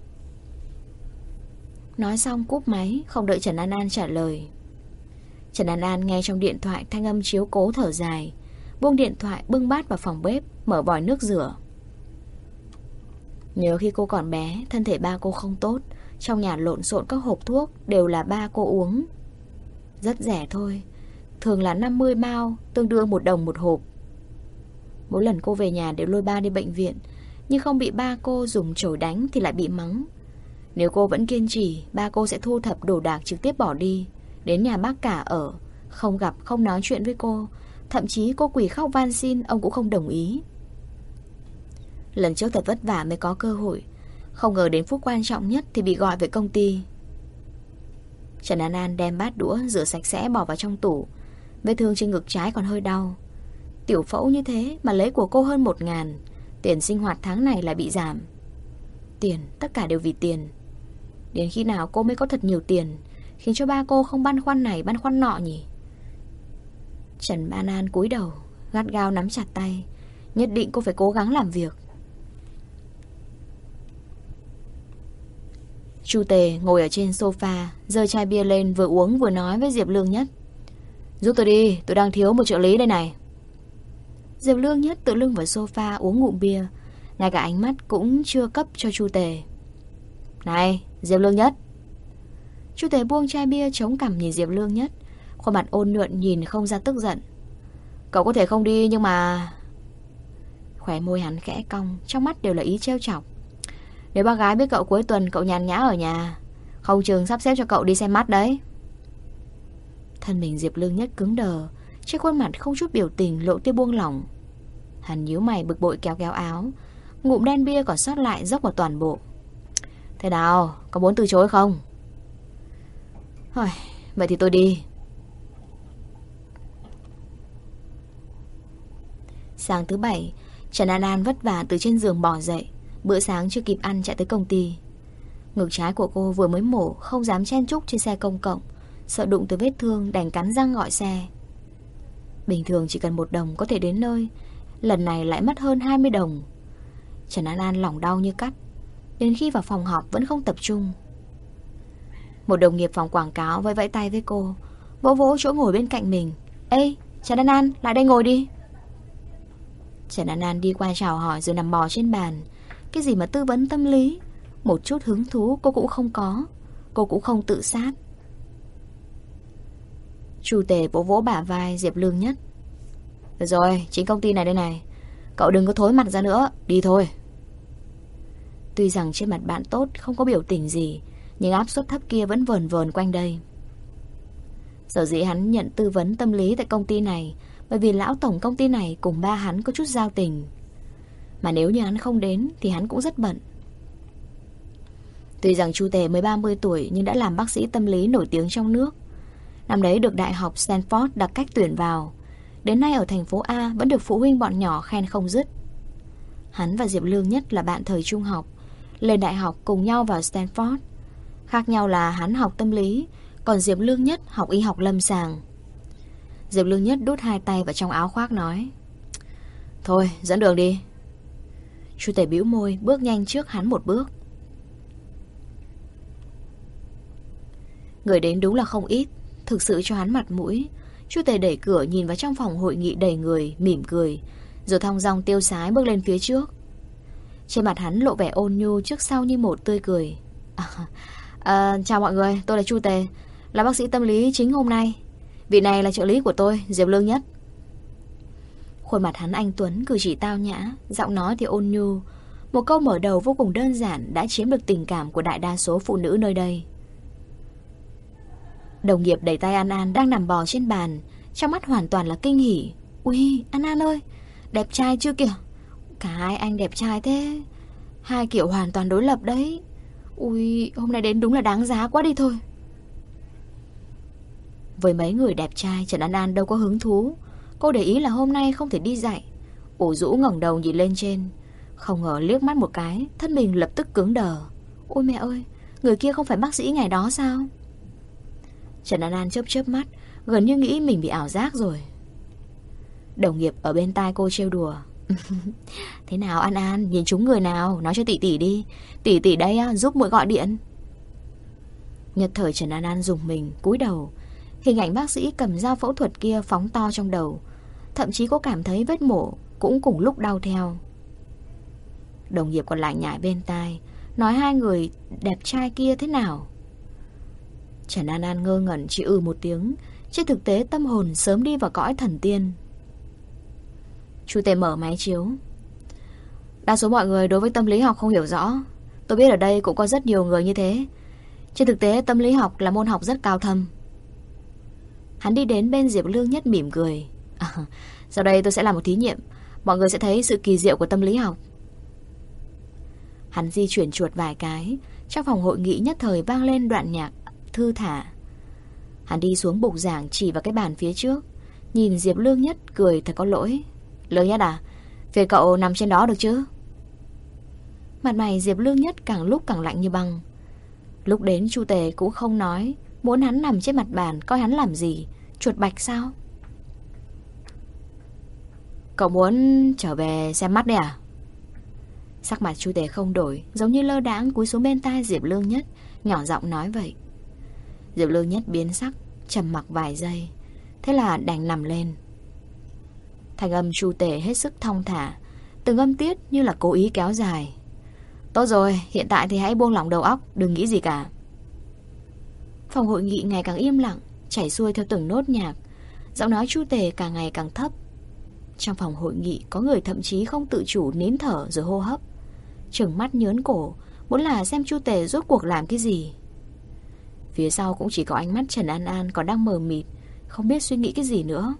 Nói xong cúp máy, không đợi Trần An An trả lời. Trần An An nghe trong điện thoại thanh âm chiếu cố thở dài, buông điện thoại bưng bát vào phòng bếp, mở vòi nước rửa. Nhớ khi cô còn bé, thân thể ba cô không tốt, trong nhà lộn xộn các hộp thuốc đều là ba cô uống. Rất rẻ thôi, thường là 50 mao, tương đương 1 đồng một hộp. Mỗi lần cô về nhà đều lôi ba đi bệnh viện, nhưng không bị ba cô dùng chổi đánh thì lại bị mắng. Nếu cô vẫn kiên trì, ba cô sẽ thu thập đồ đạc trực tiếp bỏ đi, đến nhà bác cả ở, không gặp, không nói chuyện với cô. Thậm chí cô quỳ khóc van xin, ông cũng không đồng ý. Lần trước thật vất vả mới có cơ hội, không ngờ đến phút quan trọng nhất thì bị gọi về công ty. Trần An An đem bát đũa rửa sạch sẽ bỏ vào trong tủ. Vết thương trên ngực trái còn hơi đau. Tiểu phẫu như thế mà lấy của cô hơn 1.000. Tiền sinh hoạt tháng này lại bị giảm. Tiền, tất cả đều vì tiền. Đến khi nào cô mới có thật nhiều tiền, khiến cho ba cô không băn khoăn này băn khoăn nọ nhỉ? Trần An An cúi đầu, gắt gao nắm chặt tay. Nhất định cô phải cố gắng làm việc. Chu Tề ngồi ở trên sofa, giơ chai bia lên vừa uống vừa nói với Diệp Lương Nhất. Giúp tôi đi, tôi đang thiếu một trợ lý đây này. Diệp Lương Nhất tựa lưng vào sofa uống ngụm bia, ngay cả ánh mắt cũng chưa cấp cho Chu Tề. Này, Diệp Lương Nhất. Chu Tề buông chai bia chống cằm nhìn Diệp Lương Nhất, khuôn mặt ôn nhuận nhìn không ra tức giận. Cậu có thể không đi nhưng mà... Khóe môi hắn khẽ cong, trong mắt đều là ý trêu chọc. Nếu bác gái biết cậu cuối tuần cậu nhàn nhã ở nhà, không chừng sắp xếp cho cậu đi xem mắt đấy. Thân mình Diệp Lương Nhất cứng đờ, trên khuôn mặt không chút biểu tình lộ tia buông lỏng. Hắn nhíu mày bực bội kéo kéo áo, ngụm đen bia còn sót lại dốc vào toàn bộ. Thế nào, có muốn từ chối không? Vậy thì tôi đi. Sáng thứ Bảy, Trần An An vất vả từ trên giường bò dậy. Bữa sáng chưa kịp ăn chạy tới công ty. Ngực trái của cô vừa mới mổ, không dám chen chúc trên xe công cộng, sợ đụng tới vết thương đành cắn răng gọi xe. Bình thường chỉ cần 1 đồng có thể đến nơi, lần này lại mất hơn 20 đồng. Trần An An lòng đau như cắt. Đến khi vào phòng họp vẫn không tập trung. Một đồng nghiệp phòng quảng cáo vẫy vẫy tay với cô, vỗ vỗ chỗ ngồi bên cạnh mình. Ê, Trần An An, lại đây ngồi đi. Trần An An đi qua chào hỏi rồi nằm bò trên bàn. Cái gì mà tư vấn tâm lý, một chút hứng thú cô cũng không có. Cô cũng không tự sát. Chu Tề vỗ vỗ bả vai Diệp Lương Nhất. Được rồi, chính công ty này đây này, cậu đừng có thối mặt ra nữa, đi thôi. Tuy rằng trên mặt bạn tốt không có biểu tình gì, nhưng áp suất thấp kia vẫn vờn vờn quanh đây. Sở dĩ hắn nhận tư vấn tâm lý tại công ty này bởi vì lão tổng công ty này cùng ba hắn có chút giao tình. Mà nếu như hắn không đến thì hắn cũng rất bận. Tuy rằng Chu Tề mới 30 tuổi nhưng đã làm bác sĩ tâm lý nổi tiếng trong nước. Năm đấy được Đại học Stanford đặt cách tuyển vào. Đến nay ở thành phố A vẫn được phụ huynh bọn nhỏ khen không dứt. Hắn và Diệp Lương Nhất là bạn thời trung học, lên đại học cùng nhau vào Stanford. Khác nhau là hắn học tâm lý, còn Diệp Lương Nhất học y học lâm sàng. Diệp Lương Nhất đút 2 tay vào trong áo khoác nói. Thôi, dẫn đường đi. Chu Tề bĩu môi, bước nhanh trước hắn 1 bước. Người đến đúng là không ít, thực sự cho hắn mặt mũi. Chu Tề đẩy cửa nhìn vào trong phòng hội nghị đầy người, mỉm cười, rồi thong dong tiêu sái bước lên phía trước. Trên mặt hắn lộ vẻ ôn nhu trước sau như một tươi cười. Chào mọi người, tôi là Chu Tề, là bác sĩ tâm lý chính hôm nay. Vị này là trợ lý của tôi, Diệp Lương Nhất. Khuôn mặt hắn anh tuấn, cử chỉ tao nhã, giọng nói thì ôn nhu. Một câu mở đầu vô cùng đơn giản đã chiếm được tình cảm của đại đa số phụ nữ nơi đây. Đồng nghiệp đẩy tay An An đang nằm bò trên bàn, trong mắt hoàn toàn là kinh hỉ. Ui, An An ơi, đẹp trai chưa kìa. Cả hai anh đẹp trai thế. Hai kiểu hoàn toàn đối lập đấy. Ui, hôm nay đến đúng là đáng giá quá đi thôi. Với mấy người đẹp trai, Trần An An đâu có hứng thú. Cô để ý là hôm nay không thể đi dạy. Ủ rũ ngẩng đầu nhìn lên trên. Không ngờ liếc mắt một cái, thân mình lập tức cứng đờ. Ôi mẹ ơi, người kia không phải bác sĩ ngày đó sao? Trần An An chớp chớp mắt, gần như nghĩ mình bị ảo giác rồi. Đồng nghiệp ở bên tai cô trêu đùa. Thế nào An An, nhìn trúng người nào, nói cho tỷ tỷ đi. Tỷ tỷ đây á, giúp muội gọi điện. Nhất thời Trần An An dùng mình, cúi đầu. Hình ảnh bác sĩ cầm dao phẫu thuật kia phóng to trong đầu. Thậm chí cô cảm thấy vết mổ cũng cùng lúc đau theo. Đồng nghiệp còn lại nhại bên tai, nói hai người đẹp trai kia thế nào. Trần An An ngơ ngẩn chỉ một tiếng. Trên thực tế tâm hồn sớm đi vào cõi thần tiên. Chu Tề mở máy chiếu. Đa số mọi người đối với tâm lý học không hiểu rõ. Tôi biết ở đây cũng có rất nhiều người như thế. Trên thực tế tâm lý học là môn học rất cao thâm. Hắn đi đến bên Diệp Lương Nhất mỉm cười. Sau đây tôi sẽ làm một thí nghiệm. Mọi người sẽ thấy sự kỳ diệu của tâm lý học. Hắn di chuyển chuột vài cái. Trong phòng hội nghị nhất thời vang lên đoạn nhạc thư thả. Hắn đi xuống bục giảng chỉ vào cái bàn phía trước. Nhìn Diệp Lương Nhất cười thật có lỗi. Lương Nhất à, về cậu nằm trên đó được chứ? Mặt mày Diệp Lương Nhất càng lúc càng lạnh như băng. Lúc đến Chu Tề cũng không nói, muốn hắn nằm trên mặt bàn coi hắn làm gì, chuột bạch sao? Cậu muốn trở về xem mắt đấy à? Sắc mặt Chu Tề không đổi, giống như lơ đãng cúi xuống bên tai Diệp Lương Nhất, nhỏ giọng nói vậy. Diệp Lương Nhất biến sắc, trầm mặc vài giây, thế là đành nằm lên. Thanh âm Chu Tề hết sức thong thả, từng âm tiết như là cố ý kéo dài. Tốt rồi, hiện tại thì hãy buông lỏng đầu óc, đừng nghĩ gì cả. Phòng hội nghị ngày càng im lặng, chảy xuôi theo từng nốt nhạc. Giọng nói Chu Tề càng ngày càng thấp. Trong phòng hội nghị có người thậm chí không tự chủ nín thở rồi hô hấp, trừng mắt nhớn cổ, muốn là xem Chu Tề rốt cuộc làm cái gì. Phía sau cũng chỉ có ánh mắt Trần An An còn đang mờ mịt, không biết suy nghĩ cái gì nữa.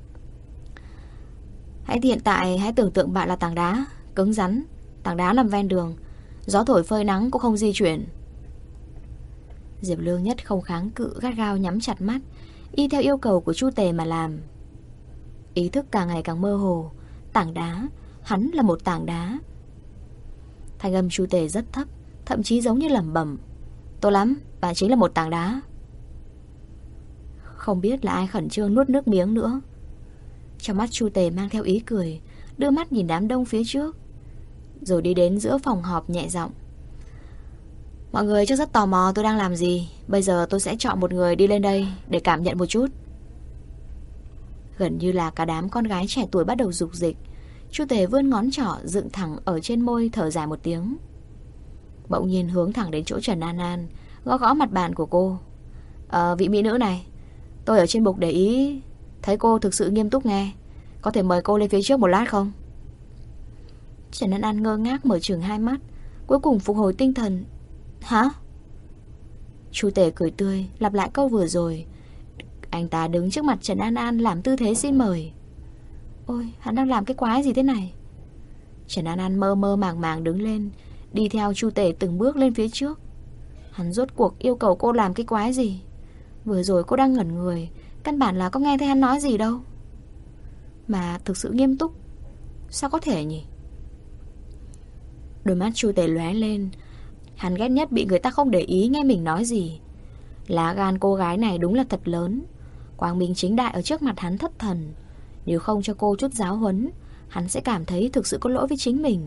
Hiện tại hãy tưởng tượng bạn là tảng đá cứng rắn. Tảng đá nằm ven đường, gió thổi phơi nắng cũng không di chuyển. Diệp Lương Nhất không kháng cự, gắt gao nhắm chặt mắt, y theo yêu cầu của Chu Tề mà làm. Ý thức càng ngày càng mơ hồ. Tảng đá, hắn là một tảng đá. Thanh âm Chu Tề rất thấp, thậm chí giống như lẩm bẩm. Tốt lắm, bạn chính là một tảng đá. Không biết là ai khẩn trương nuốt nước miếng nữa. Trong mắt Chu Tề mang theo ý cười, đưa mắt nhìn đám đông phía trước, rồi đi đến giữa phòng họp nhẹ giọng. Mọi người chắc rất tò mò tôi đang làm gì. Bây giờ tôi sẽ chọn một người đi lên đây để cảm nhận một chút. Gần như là cả đám con gái trẻ tuổi bắt đầu rục dịch. Chu Tề vươn ngón trỏ dựng thẳng ở trên môi, thở dài một tiếng. Bỗng nhiên hướng thẳng đến chỗ Trần An An, gõ gõ mặt bàn của cô. Vị mỹ nữ này, tôi ở trên bục để ý thấy cô thực sự nghiêm túc nghe. Có thể mời cô lên phía trước một lát không? Trần An An ngơ ngác mở trừng hai mắt, cuối cùng phục hồi tinh thần. Hả? Chu Tề cười tươi, lặp lại câu vừa rồi. Anh ta đứng trước mặt Trần An An làm tư thế xin mời. Ôi, hắn đang làm cái quái gì thế này? Trần An An mơ mơ màng màng đứng lên, đi theo Chu Tề từng bước lên phía trước. Hắn rốt cuộc yêu cầu cô làm cái quái gì? Vừa rồi cô đang ngẩn người, căn bản là có nghe thấy hắn nói gì đâu. Mà thực sự nghiêm túc, sao có thể nhỉ? Đôi mắt Chu Tề lóe lên. Hắn ghét nhất bị người ta không để ý nghe mình nói gì. Lá gan cô gái này đúng là thật lớn. Quang minh chính đại ở trước mặt hắn thất thần. Nếu không cho cô chút giáo huấn, hắn sẽ cảm thấy thực sự có lỗi với chính mình.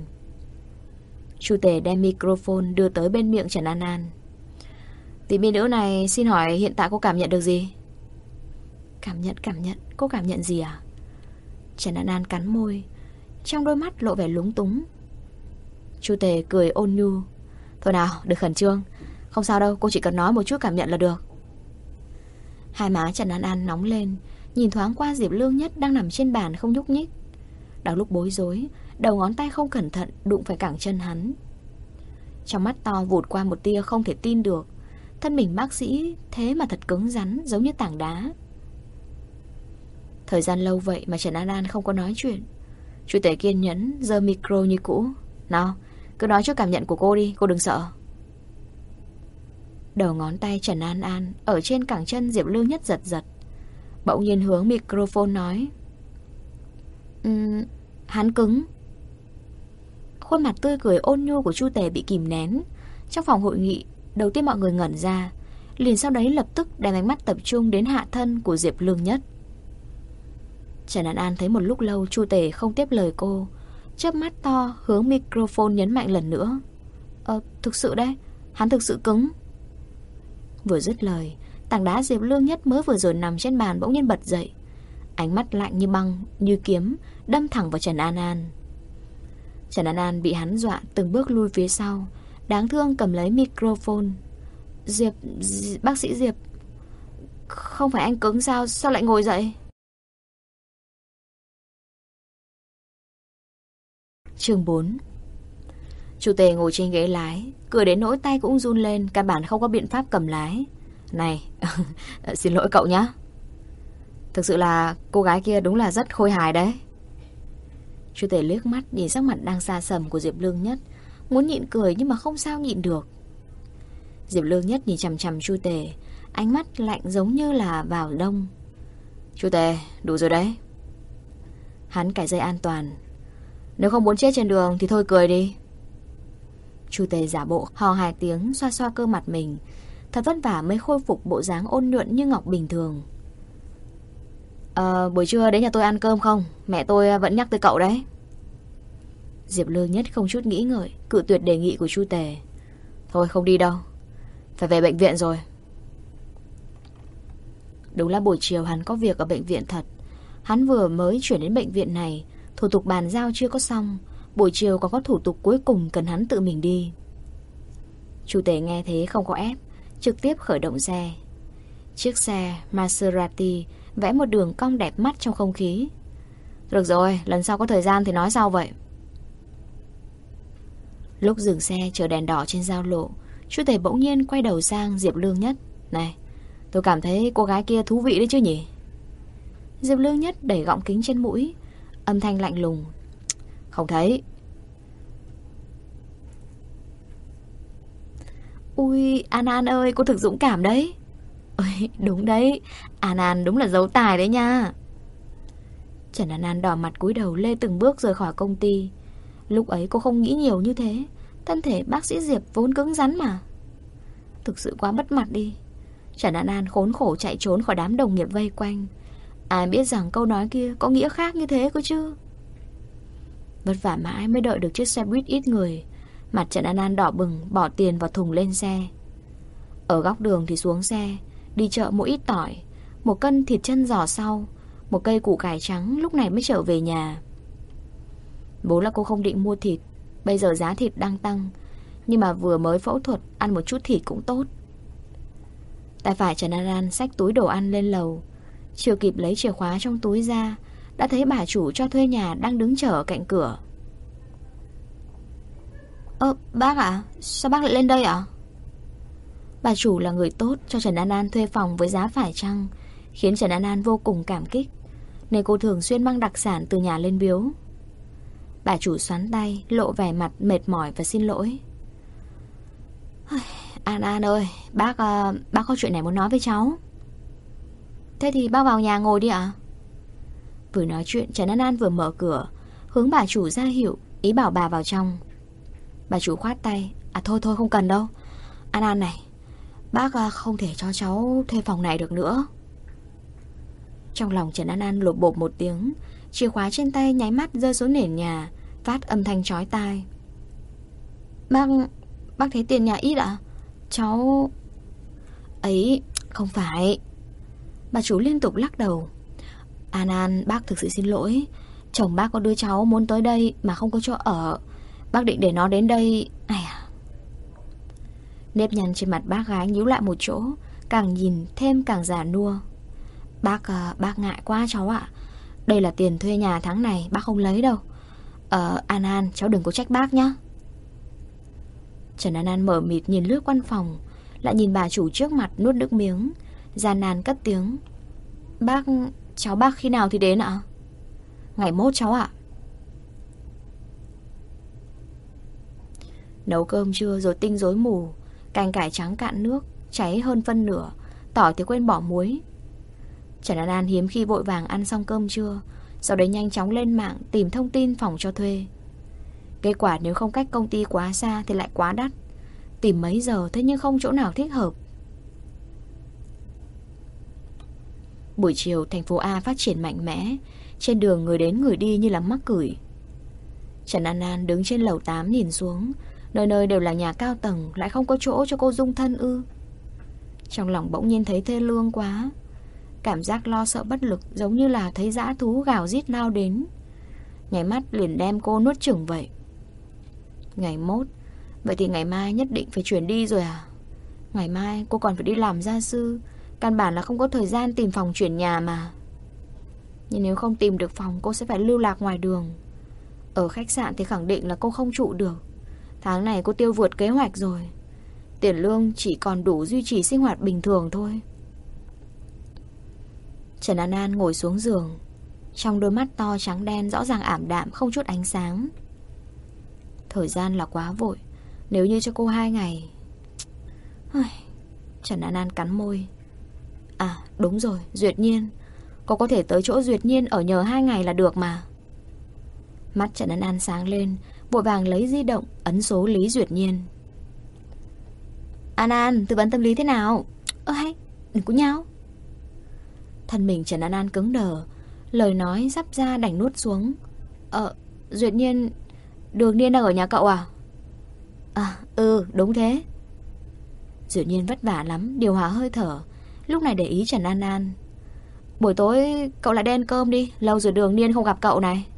Chu Tề đem microphone đưa tới bên miệng Trần An An. Vị mỹ nữ này, xin hỏi hiện tại cô cảm nhận được gì? Cảm nhận, cô cảm nhận gì à? Trần An An cắn môi, trong đôi mắt lộ vẻ lúng túng. Chu Tề cười ôn nhu. Thôi nào, đừng khẩn trương. Không sao đâu, cô chỉ cần nói một chút cảm nhận là được. Hai má Trần An An nóng lên, nhìn thoáng qua Diệp Lương Nhất đang nằm trên bàn không nhúc nhích. Đang lúc bối rối, đầu ngón tay không cẩn thận đụng phải cẳng chân hắn. Trong mắt to vụt qua một tia không thể tin được. Thân mình bác sĩ thế mà thật cứng rắn, giống như tảng đá. Thời gian lâu vậy mà Trần An An không có nói chuyện. Chú Tể kiên nhẫn giơ micro như cũ. Nào, cứ nói trước cảm nhận của cô đi, cô đừng sợ. Đầu ngón tay Trần An An ở trên cẳng chân Diệp Lương Nhất giật giật. Bỗng nhiên hướng microphone nói: hắn cứng. Khuôn mặt tươi cười ôn nhu của Chu Tề bị kìm nén. Trong phòng hội nghị, đầu tiên mọi người ngẩn ra, liền sau đấy lập tức đem ánh mắt tập trung đến hạ thân của Diệp Lương Nhất. Trần An An thấy một lúc lâu Chu Tề không tiếp lời cô, chớp mắt to hướng microphone nhấn mạnh lần nữa: thực sự đấy, hắn thực sự cứng. Vừa dứt lời, tảng đá Diệp Lương Nhất mới vừa rồi nằm trên bàn bỗng nhiên bật dậy, ánh mắt lạnh như băng, như kiếm, đâm thẳng vào Trần An An. Trần An An bị hắn dọa từng bước lui phía sau, đáng thương cầm lấy microphone. Bác sĩ Diệp, không phải anh cứng sao, sao lại ngồi dậy? Chương 4. Chu Tề ngồi trên ghế lái, cười đến nỗi tay cũng run lên, căn bản không có biện pháp cầm lái. Này, xin lỗi cậu nhé. Thực sự là cô gái kia đúng là rất khôi hài đấy. Chu Tề liếc mắt nhìn sắc mặt đang xa sầm của Diệp Lương Nhất, muốn nhịn cười nhưng mà không sao nhịn được. Diệp Lương Nhất nhìn chằm chằm Chu Tề, ánh mắt lạnh giống như là vào đông. Chu Tề, đủ rồi đấy. Hắn cài dây an toàn. Nếu không muốn chết trên đường thì thôi cười đi. Chu Tề giả bộ hò hai tiếng, xoa xoa cơ mặt mình. Thật vất vả mới khôi phục bộ dáng ôn nhuận như ngọc bình thường. Buổi trưa đến nhà tôi ăn cơm không? Mẹ tôi vẫn nhắc tới cậu đấy. Diệp Lương Nhất không chút nghĩ ngợi cự tuyệt đề nghị của Chu Tề. Thôi không đi đâu, phải về bệnh viện rồi. Đúng là buổi chiều hắn có việc ở bệnh viện thật. Hắn vừa mới chuyển đến bệnh viện này, thủ tục bàn giao chưa có xong, buổi chiều còn có thủ tục cuối cùng cần hắn tự mình đi. Chu Tề nghe thế không có ép, trực tiếp khởi động xe. Chiếc xe Maserati vẽ một đường cong đẹp mắt trong không khí. Được rồi, lần sau có thời gian thì nói sau vậy. Lúc dừng xe chờ đèn đỏ trên giao lộ, Chu Tề bỗng nhiên quay đầu sang Diệp Lương Nhất. Này, tôi cảm thấy cô gái kia thú vị đấy chứ nhỉ? Diệp Lương Nhất đẩy gọng kính trên mũi, âm thanh lạnh lùng. Không thấy. Ui, An An ơi, cô thực dũng cảm đấy. Ôi, đúng đấy, An An đúng là dấu tài đấy nha. Trần An An đỏ mặt cúi đầu lê từng bước rời khỏi công ty. Lúc ấy cô không nghĩ nhiều như thế. Thân thể bác sĩ Diệp vốn cứng rắn mà. Thực sự quá mất mặt đi. Trần An An khốn khổ chạy trốn khỏi đám đồng nghiệp vây quanh. Ai biết rằng câu nói kia có nghĩa khác như thế cơ chứ. Vất vả mãi mới đợi được chiếc xe buýt ít người. Mặt Trần An An đỏ bừng, bỏ tiền vào thùng lên xe. Ở góc đường thì xuống xe, đi chợ mua ít tỏi, 1 cân thịt chân giò sau, 1 cây củ cải trắng, lúc này mới trở về nhà. Vốn là cô không định mua thịt, bây giờ giá thịt đang tăng, nhưng mà vừa mới phẫu thuật, ăn một chút thịt cũng tốt. Tay phải Trần An An xách túi đồ ăn lên lầu, chưa kịp lấy chìa khóa trong túi ra, đã thấy bà chủ cho thuê nhà đang đứng chờ ở cạnh cửa. Bác ạ, sao bác lại lên đây ạ? Bà chủ là người tốt, cho Trần An An thuê phòng với giá phải chăng, khiến Trần An An vô cùng cảm kích, nên cô thường xuyên mang đặc sản từ nhà lên biếu. Bà chủ xoắn tay, lộ vẻ mặt mệt mỏi và xin lỗi. An An ơi, bác có chuyện này muốn nói với cháu. Thế thì bác vào nhà ngồi đi ạ. Vừa nói chuyện, Trần An An vừa mở cửa, hướng bà chủ ra hiệu, ý bảo bà vào trong. Bà chủ khoát tay. Thôi không cần đâu. An An này, bác không thể cho cháu thuê phòng này được nữa. Trong lòng Trần An An lột bột một tiếng, chìa khóa trên tay nháy mắt rơi xuống nền nhà, phát âm thanh chói tai. Bác thấy tiền nhà ít ạ? Cháu... Ấy, không phải. Bà chủ liên tục lắc đầu. An An, bác thực sự xin lỗi. Chồng bác có đứa cháu muốn tới đây mà không có chỗ ở. Bác định để nó đến đây. Nếp nhăn trên mặt bác gái nhíu lại một chỗ, càng nhìn thêm càng già nua. Bác ngại quá cháu ạ. Đây là tiền thuê nhà tháng này, bác không lấy đâu. An An, cháu đừng có trách bác nhá. Trần An An mở mịt nhìn lướt căn phòng, lại nhìn bà chủ trước mặt nuốt nước miếng, gian nan cất tiếng. Cháu bác khi nào thì đến ạ? Ngày mốt cháu ạ. Nấu cơm trưa rồi tinh rối mù, canh cải trắng cạn nước, cháy hơn phân nửa, tỏi thì quên bỏ muối. Trần An An hiếm khi vội vàng ăn xong cơm trưa, sau đấy nhanh chóng lên mạng tìm thông tin phòng cho thuê. Kết quả nếu không cách công ty quá xa thì lại quá đắt. Tìm mấy giờ thế nhưng không chỗ nào thích hợp. Buổi chiều thành phố A phát triển mạnh mẽ, trên đường người đến người đi như là mắc cửi. Trần An An đứng trên lầu 8 nhìn xuống, nơi nơi đều là nhà cao tầng, lại không có chỗ cho cô dung thân ư? Trong lòng bỗng nhiên thấy thê lương quá. Cảm giác lo sợ bất lực giống như là thấy dã thú gào rít lao đến, nháy mắt liền đem cô nuốt chửng vậy. Ngày mốt, vậy thì ngày mai nhất định phải chuyển đi rồi à? Ngày mai cô còn phải đi làm gia sư, căn bản là không có thời gian tìm phòng chuyển nhà mà. Nhưng nếu không tìm được phòng, cô sẽ phải lưu lạc ngoài đường. Ở khách sạn thì khẳng định là cô không trụ được. Tháng này cô tiêu vượt kế hoạch rồi. Tiền lương chỉ còn đủ duy trì sinh hoạt bình thường thôi. Trần An An ngồi xuống giường, trong đôi mắt to trắng đen rõ ràng ảm đạm không chút ánh sáng. Thời gian là quá vội. Nếu như cho cô 2 ngày. Trần An An cắn môi. À đúng rồi, Duyệt Nhiên. Cô có thể tới chỗ Duyệt Nhiên ở nhờ 2 ngày là được mà. Mắt Trần An An sáng lên, vội vàng lấy di động ấn số Lý Duyệt Nhiên. An An, tư vấn tâm lý thế nào? Hay, đừng có nháo. Thân mình Trần An An cứng đờ, lời nói sắp ra đành nuốt xuống. Duyệt Nhiên, Đường Niên đang ở nhà cậu à? Đúng thế. Duyệt Nhiên vất vả lắm, điều hòa hơi thở, lúc này để ý Trần An An. Buổi tối cậu lại đi ăn cơm đi, lâu rồi Đường Niên không gặp cậu này.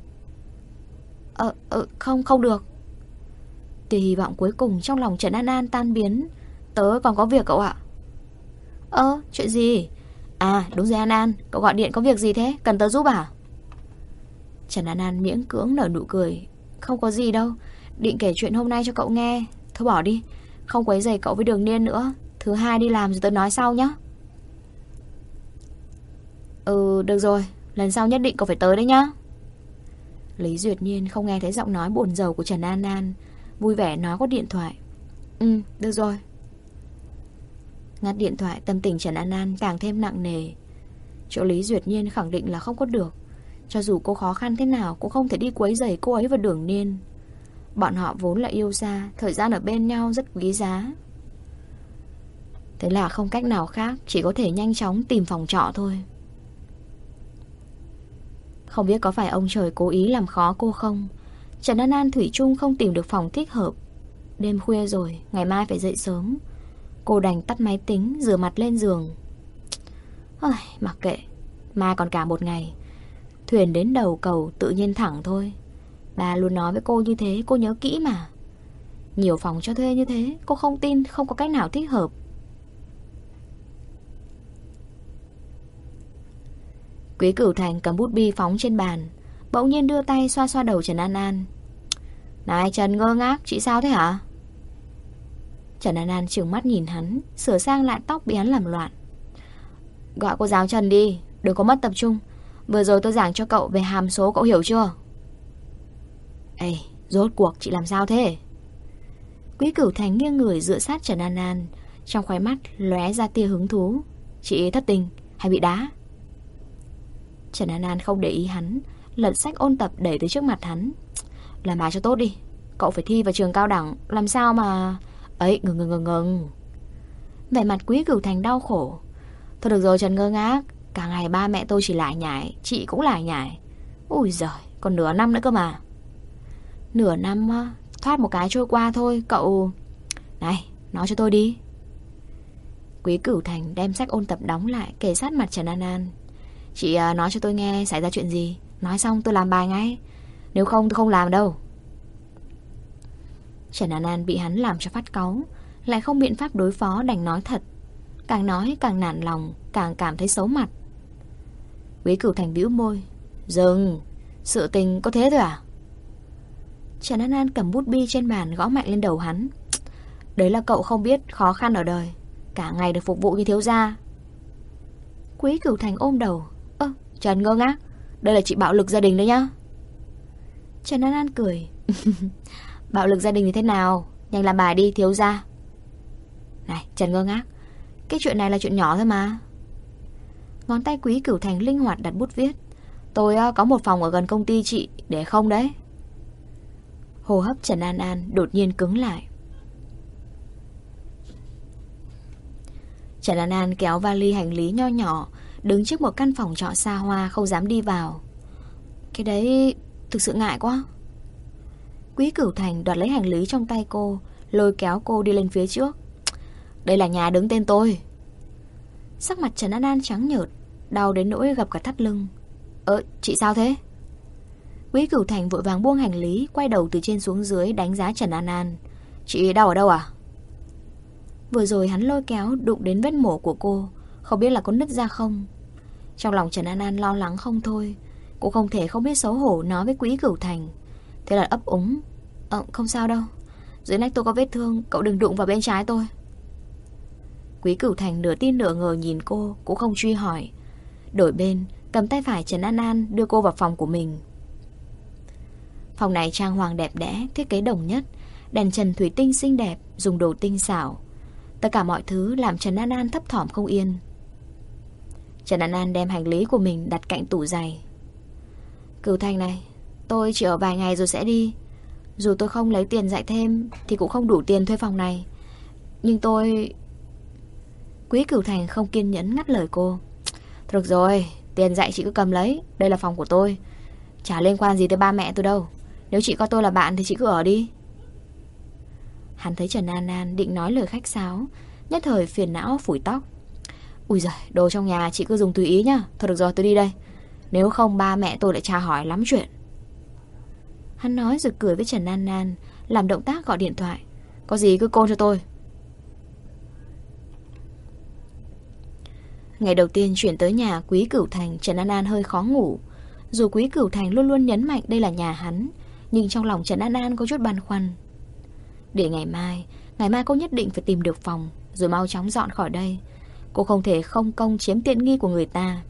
Không được. Tia hy vọng cuối cùng trong lòng Trần An An tan biến. Tớ còn có việc cậu ạ. Chuyện gì? À đúng rồi An An, cậu gọi điện có việc gì thế, cần tớ giúp à? Trần An An miễn cưỡng nở nụ cười. Không có gì đâu, định kể chuyện hôm nay cho cậu nghe. Thôi bỏ đi, không quấy rầy cậu với Đường Niên nữa. Thứ hai đi làm rồi tớ nói sau nhá. Được rồi, lần sau nhất định cậu phải tới đấy nhá. Lý Duyệt Nhiên không nghe thấy giọng nói buồn rầu của Trần An An, vui vẻ nói qua điện thoại. Được rồi. Ngắt điện thoại, tâm tình Trần An An càng thêm nặng nề. Chỗ Lý Duyệt Nhiên khẳng định là không có được. Cho dù cô khó khăn thế nào cũng không thể đi quấy rầy cô ấy và Đường Niên. Bọn họ vốn là yêu xa, thời gian ở bên nhau rất quý giá. Thế là không cách nào khác, chỉ có thể nhanh chóng tìm phòng trọ thôi. Không biết có phải ông trời cố ý làm khó cô không, Trần An An thủy chung không tìm được phòng thích hợp. Đêm khuya rồi, ngày mai phải dậy sớm. Cô đành tắt máy tính, rửa mặt lên giường. Mặc kệ, mai còn cả một ngày. Thuyền đến đầu cầu tự nhiên thẳng thôi. Bà luôn nói với cô như thế, cô nhớ kỹ mà. Nhiều phòng cho thuê như thế, cô không tin không có cách nào thích hợp. Quý Cửu Thành cầm bút bi phóng trên bàn, bỗng nhiên đưa tay xoa xoa đầu Trần An An. Này Trần ngơ ngác, chị sao thế hả? Trần An An trừng mắt nhìn hắn, sửa sang lại tóc bị hắn làm loạn. Gọi cô giáo Trần đi, đừng có mất tập trung. Vừa rồi tôi giảng cho cậu về hàm số, cậu hiểu chưa? Ê, rốt cuộc chị làm sao thế? Quý Cửu Thành nghiêng người dựa sát Trần An An, trong khóe mắt lóe ra tia hứng thú. Chị thất tình hay bị đá? Trần An An không để ý hắn, lật sách ôn tập đẩy tới trước mặt hắn. Làm bài cho tốt đi, cậu phải thi vào trường cao đẳng, làm sao mà... Ấy, ngừng. Vẻ mặt Quý Cửu Thành đau khổ. Thôi được rồi Trần ngơ ngác, cả ngày ba mẹ tôi chỉ lải nhải, chị cũng lải nhải. Ui giời, còn nửa năm nữa cơ mà. Nửa năm thoát một cái trôi qua thôi, cậu... Này, nói cho tôi đi. Quý Cửu Thành đem sách ôn tập đóng lại, kề sát mặt Trần An An. Chị nói cho tôi nghe xảy ra chuyện gì, nói xong tôi làm bài ngay. Nếu không tôi không làm đâu. Trần An An bị hắn làm cho phát cáu, lại không biện pháp đối phó đành nói thật. Càng nói càng nản lòng, càng cảm thấy xấu mặt. Quý Cửu Thành bĩu môi. Dừng, sự tình có thế thôi à? Trần An An cầm bút bi trên bàn gõ mạnh lên đầu hắn. Đấy là cậu không biết khó khăn ở đời. cả ngày được phục vụ như thiếu gia. Quý Cửu Thành ôm đầu. Trần ngơ ngác, đây là chị bạo lực gia đình đấy nhá. Trần An An cười. Bạo lực gia đình thì thế nào? Nhanh làm bài đi thiếu gia. Này Trần ngơ ngác, cái chuyện này là chuyện nhỏ thôi mà. Ngón tay Quý Cửu Thành linh hoạt đặt bút viết. Tôi có một phòng ở gần công ty chị, để không đấy. Hô hấp Trần An An đột nhiên cứng lại. Trần An An kéo vali hành lý nho nhỏ, đứng trước một căn phòng trọ xa hoa không dám đi vào. Cái đấy thực sự ngại quá. Quý Cửu Thành đoạt lấy hành lý trong tay cô, lôi kéo cô đi lên phía trước. Đây là nhà đứng tên tôi. Sắc mặt Trần An An trắng nhợt, đau đến nỗi gập cả thắt lưng. Chị sao thế? Quý Cửu Thành vội vàng buông hành lý, quay đầu từ trên xuống dưới đánh giá Trần An An. Chị đau ở đâu à? Vừa rồi hắn lôi kéo đụng đến vết mổ của cô, không biết là có nứt ra không. Trong lòng Trần An An lo lắng không thôi. Cô không thể không biết xấu hổ nói với Quý Cửu Thành. Thế là ấp úng. Không sao đâu, dưới nách tôi có vết thương, cậu đừng đụng vào bên trái tôi. Quý Cửu Thành nửa tin nửa ngờ nhìn cô, cũng không truy hỏi. Đổi bên, cầm tay phải Trần An An đưa cô vào phòng của mình. Phòng này trang hoàng đẹp đẽ, thiết kế đồng nhất, đèn trần thủy tinh xinh đẹp, dùng đồ tinh xảo. Tất cả mọi thứ làm Trần An An thấp thỏm không yên. Trần An An đem hành lý của mình đặt cạnh tủ giày. Cửu Thành này, tôi chỉ ở vài ngày rồi sẽ đi. Dù tôi không lấy tiền dạy thêm thì cũng không đủ tiền thuê phòng này. Nhưng tôi... Quý Cửu Thành không kiên nhẫn ngắt lời cô. Được rồi, tiền dạy chị cứ cầm lấy, đây là phòng của tôi. Chả liên quan gì tới ba mẹ tôi đâu. Nếu chị coi tôi là bạn thì chị cứ ở đi. Hắn thấy Trần An An định nói lời khách sáo, nhất thời phiền não phủi tóc. Ui giời, đồ trong nhà chị cứ dùng tùy ý nhá. Thôi được rồi, tôi đi đây. Nếu không ba mẹ tôi lại tra hỏi lắm chuyện. Hắn nói rồi cười với Trần An An, làm động tác gọi điện thoại. Có gì cứ call cho tôi. Ngày đầu tiên chuyển tới nhà Quý Cửu Thành, Trần An An hơi khó ngủ. Dù Quý Cửu Thành luôn luôn nhấn mạnh đây là nhà hắn, nhưng trong lòng Trần An An có chút băn khoăn. Để ngày mai cô nhất định phải tìm được phòng, rồi mau chóng dọn khỏi đây. Cô không thể không công chiếm tiện nghi của người ta.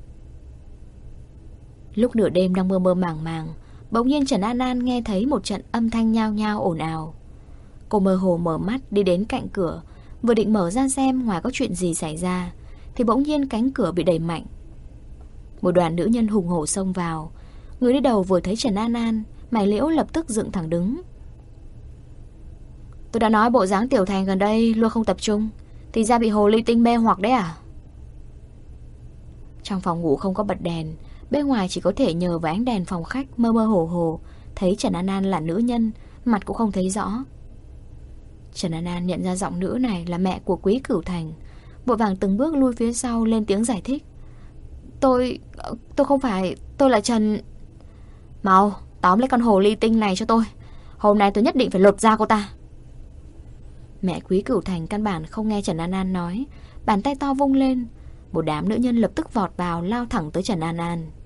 Lúc nửa đêm đang mơ mơ màng màng, bỗng nhiên Trần An An nghe thấy một trận âm thanh nhao nhao ồn ào. Cô mơ hồ mở mắt đi đến cạnh cửa, vừa định mở ra xem ngoài có chuyện gì xảy ra, thì bỗng nhiên cánh cửa bị đẩy mạnh. Một đoàn nữ nhân hùng hổ xông vào. Người đi đầu vừa thấy Trần An An, mày liễu lập tức dựng thẳng đứng. Tôi đã nói bộ dáng Tiểu Thành gần đây luôn không tập trung, thì ra bị hồ ly tinh mê hoặc đấy à? Trong phòng ngủ không có bật đèn, bên ngoài chỉ có thể nhờ vào ánh đèn phòng khách mơ mơ hồ hồ thấy Trần An An là nữ nhân, mặt cũng không thấy rõ. Trần An An nhận ra giọng nữ này là mẹ của Quý Cửu Thành, vội vàng từng bước lui phía sau lên tiếng giải thích. Tôi không phải, tôi là Trần... Mau, tóm lấy con hồ ly tinh này cho tôi. Hôm nay tôi nhất định phải lột da cô ta. Mẹ Quý Cửu Thành căn bản không nghe Trần An An nói, bàn tay to vung lên. Một đám nữ nhân lập tức vọt vào, lao thẳng tới Trần An An.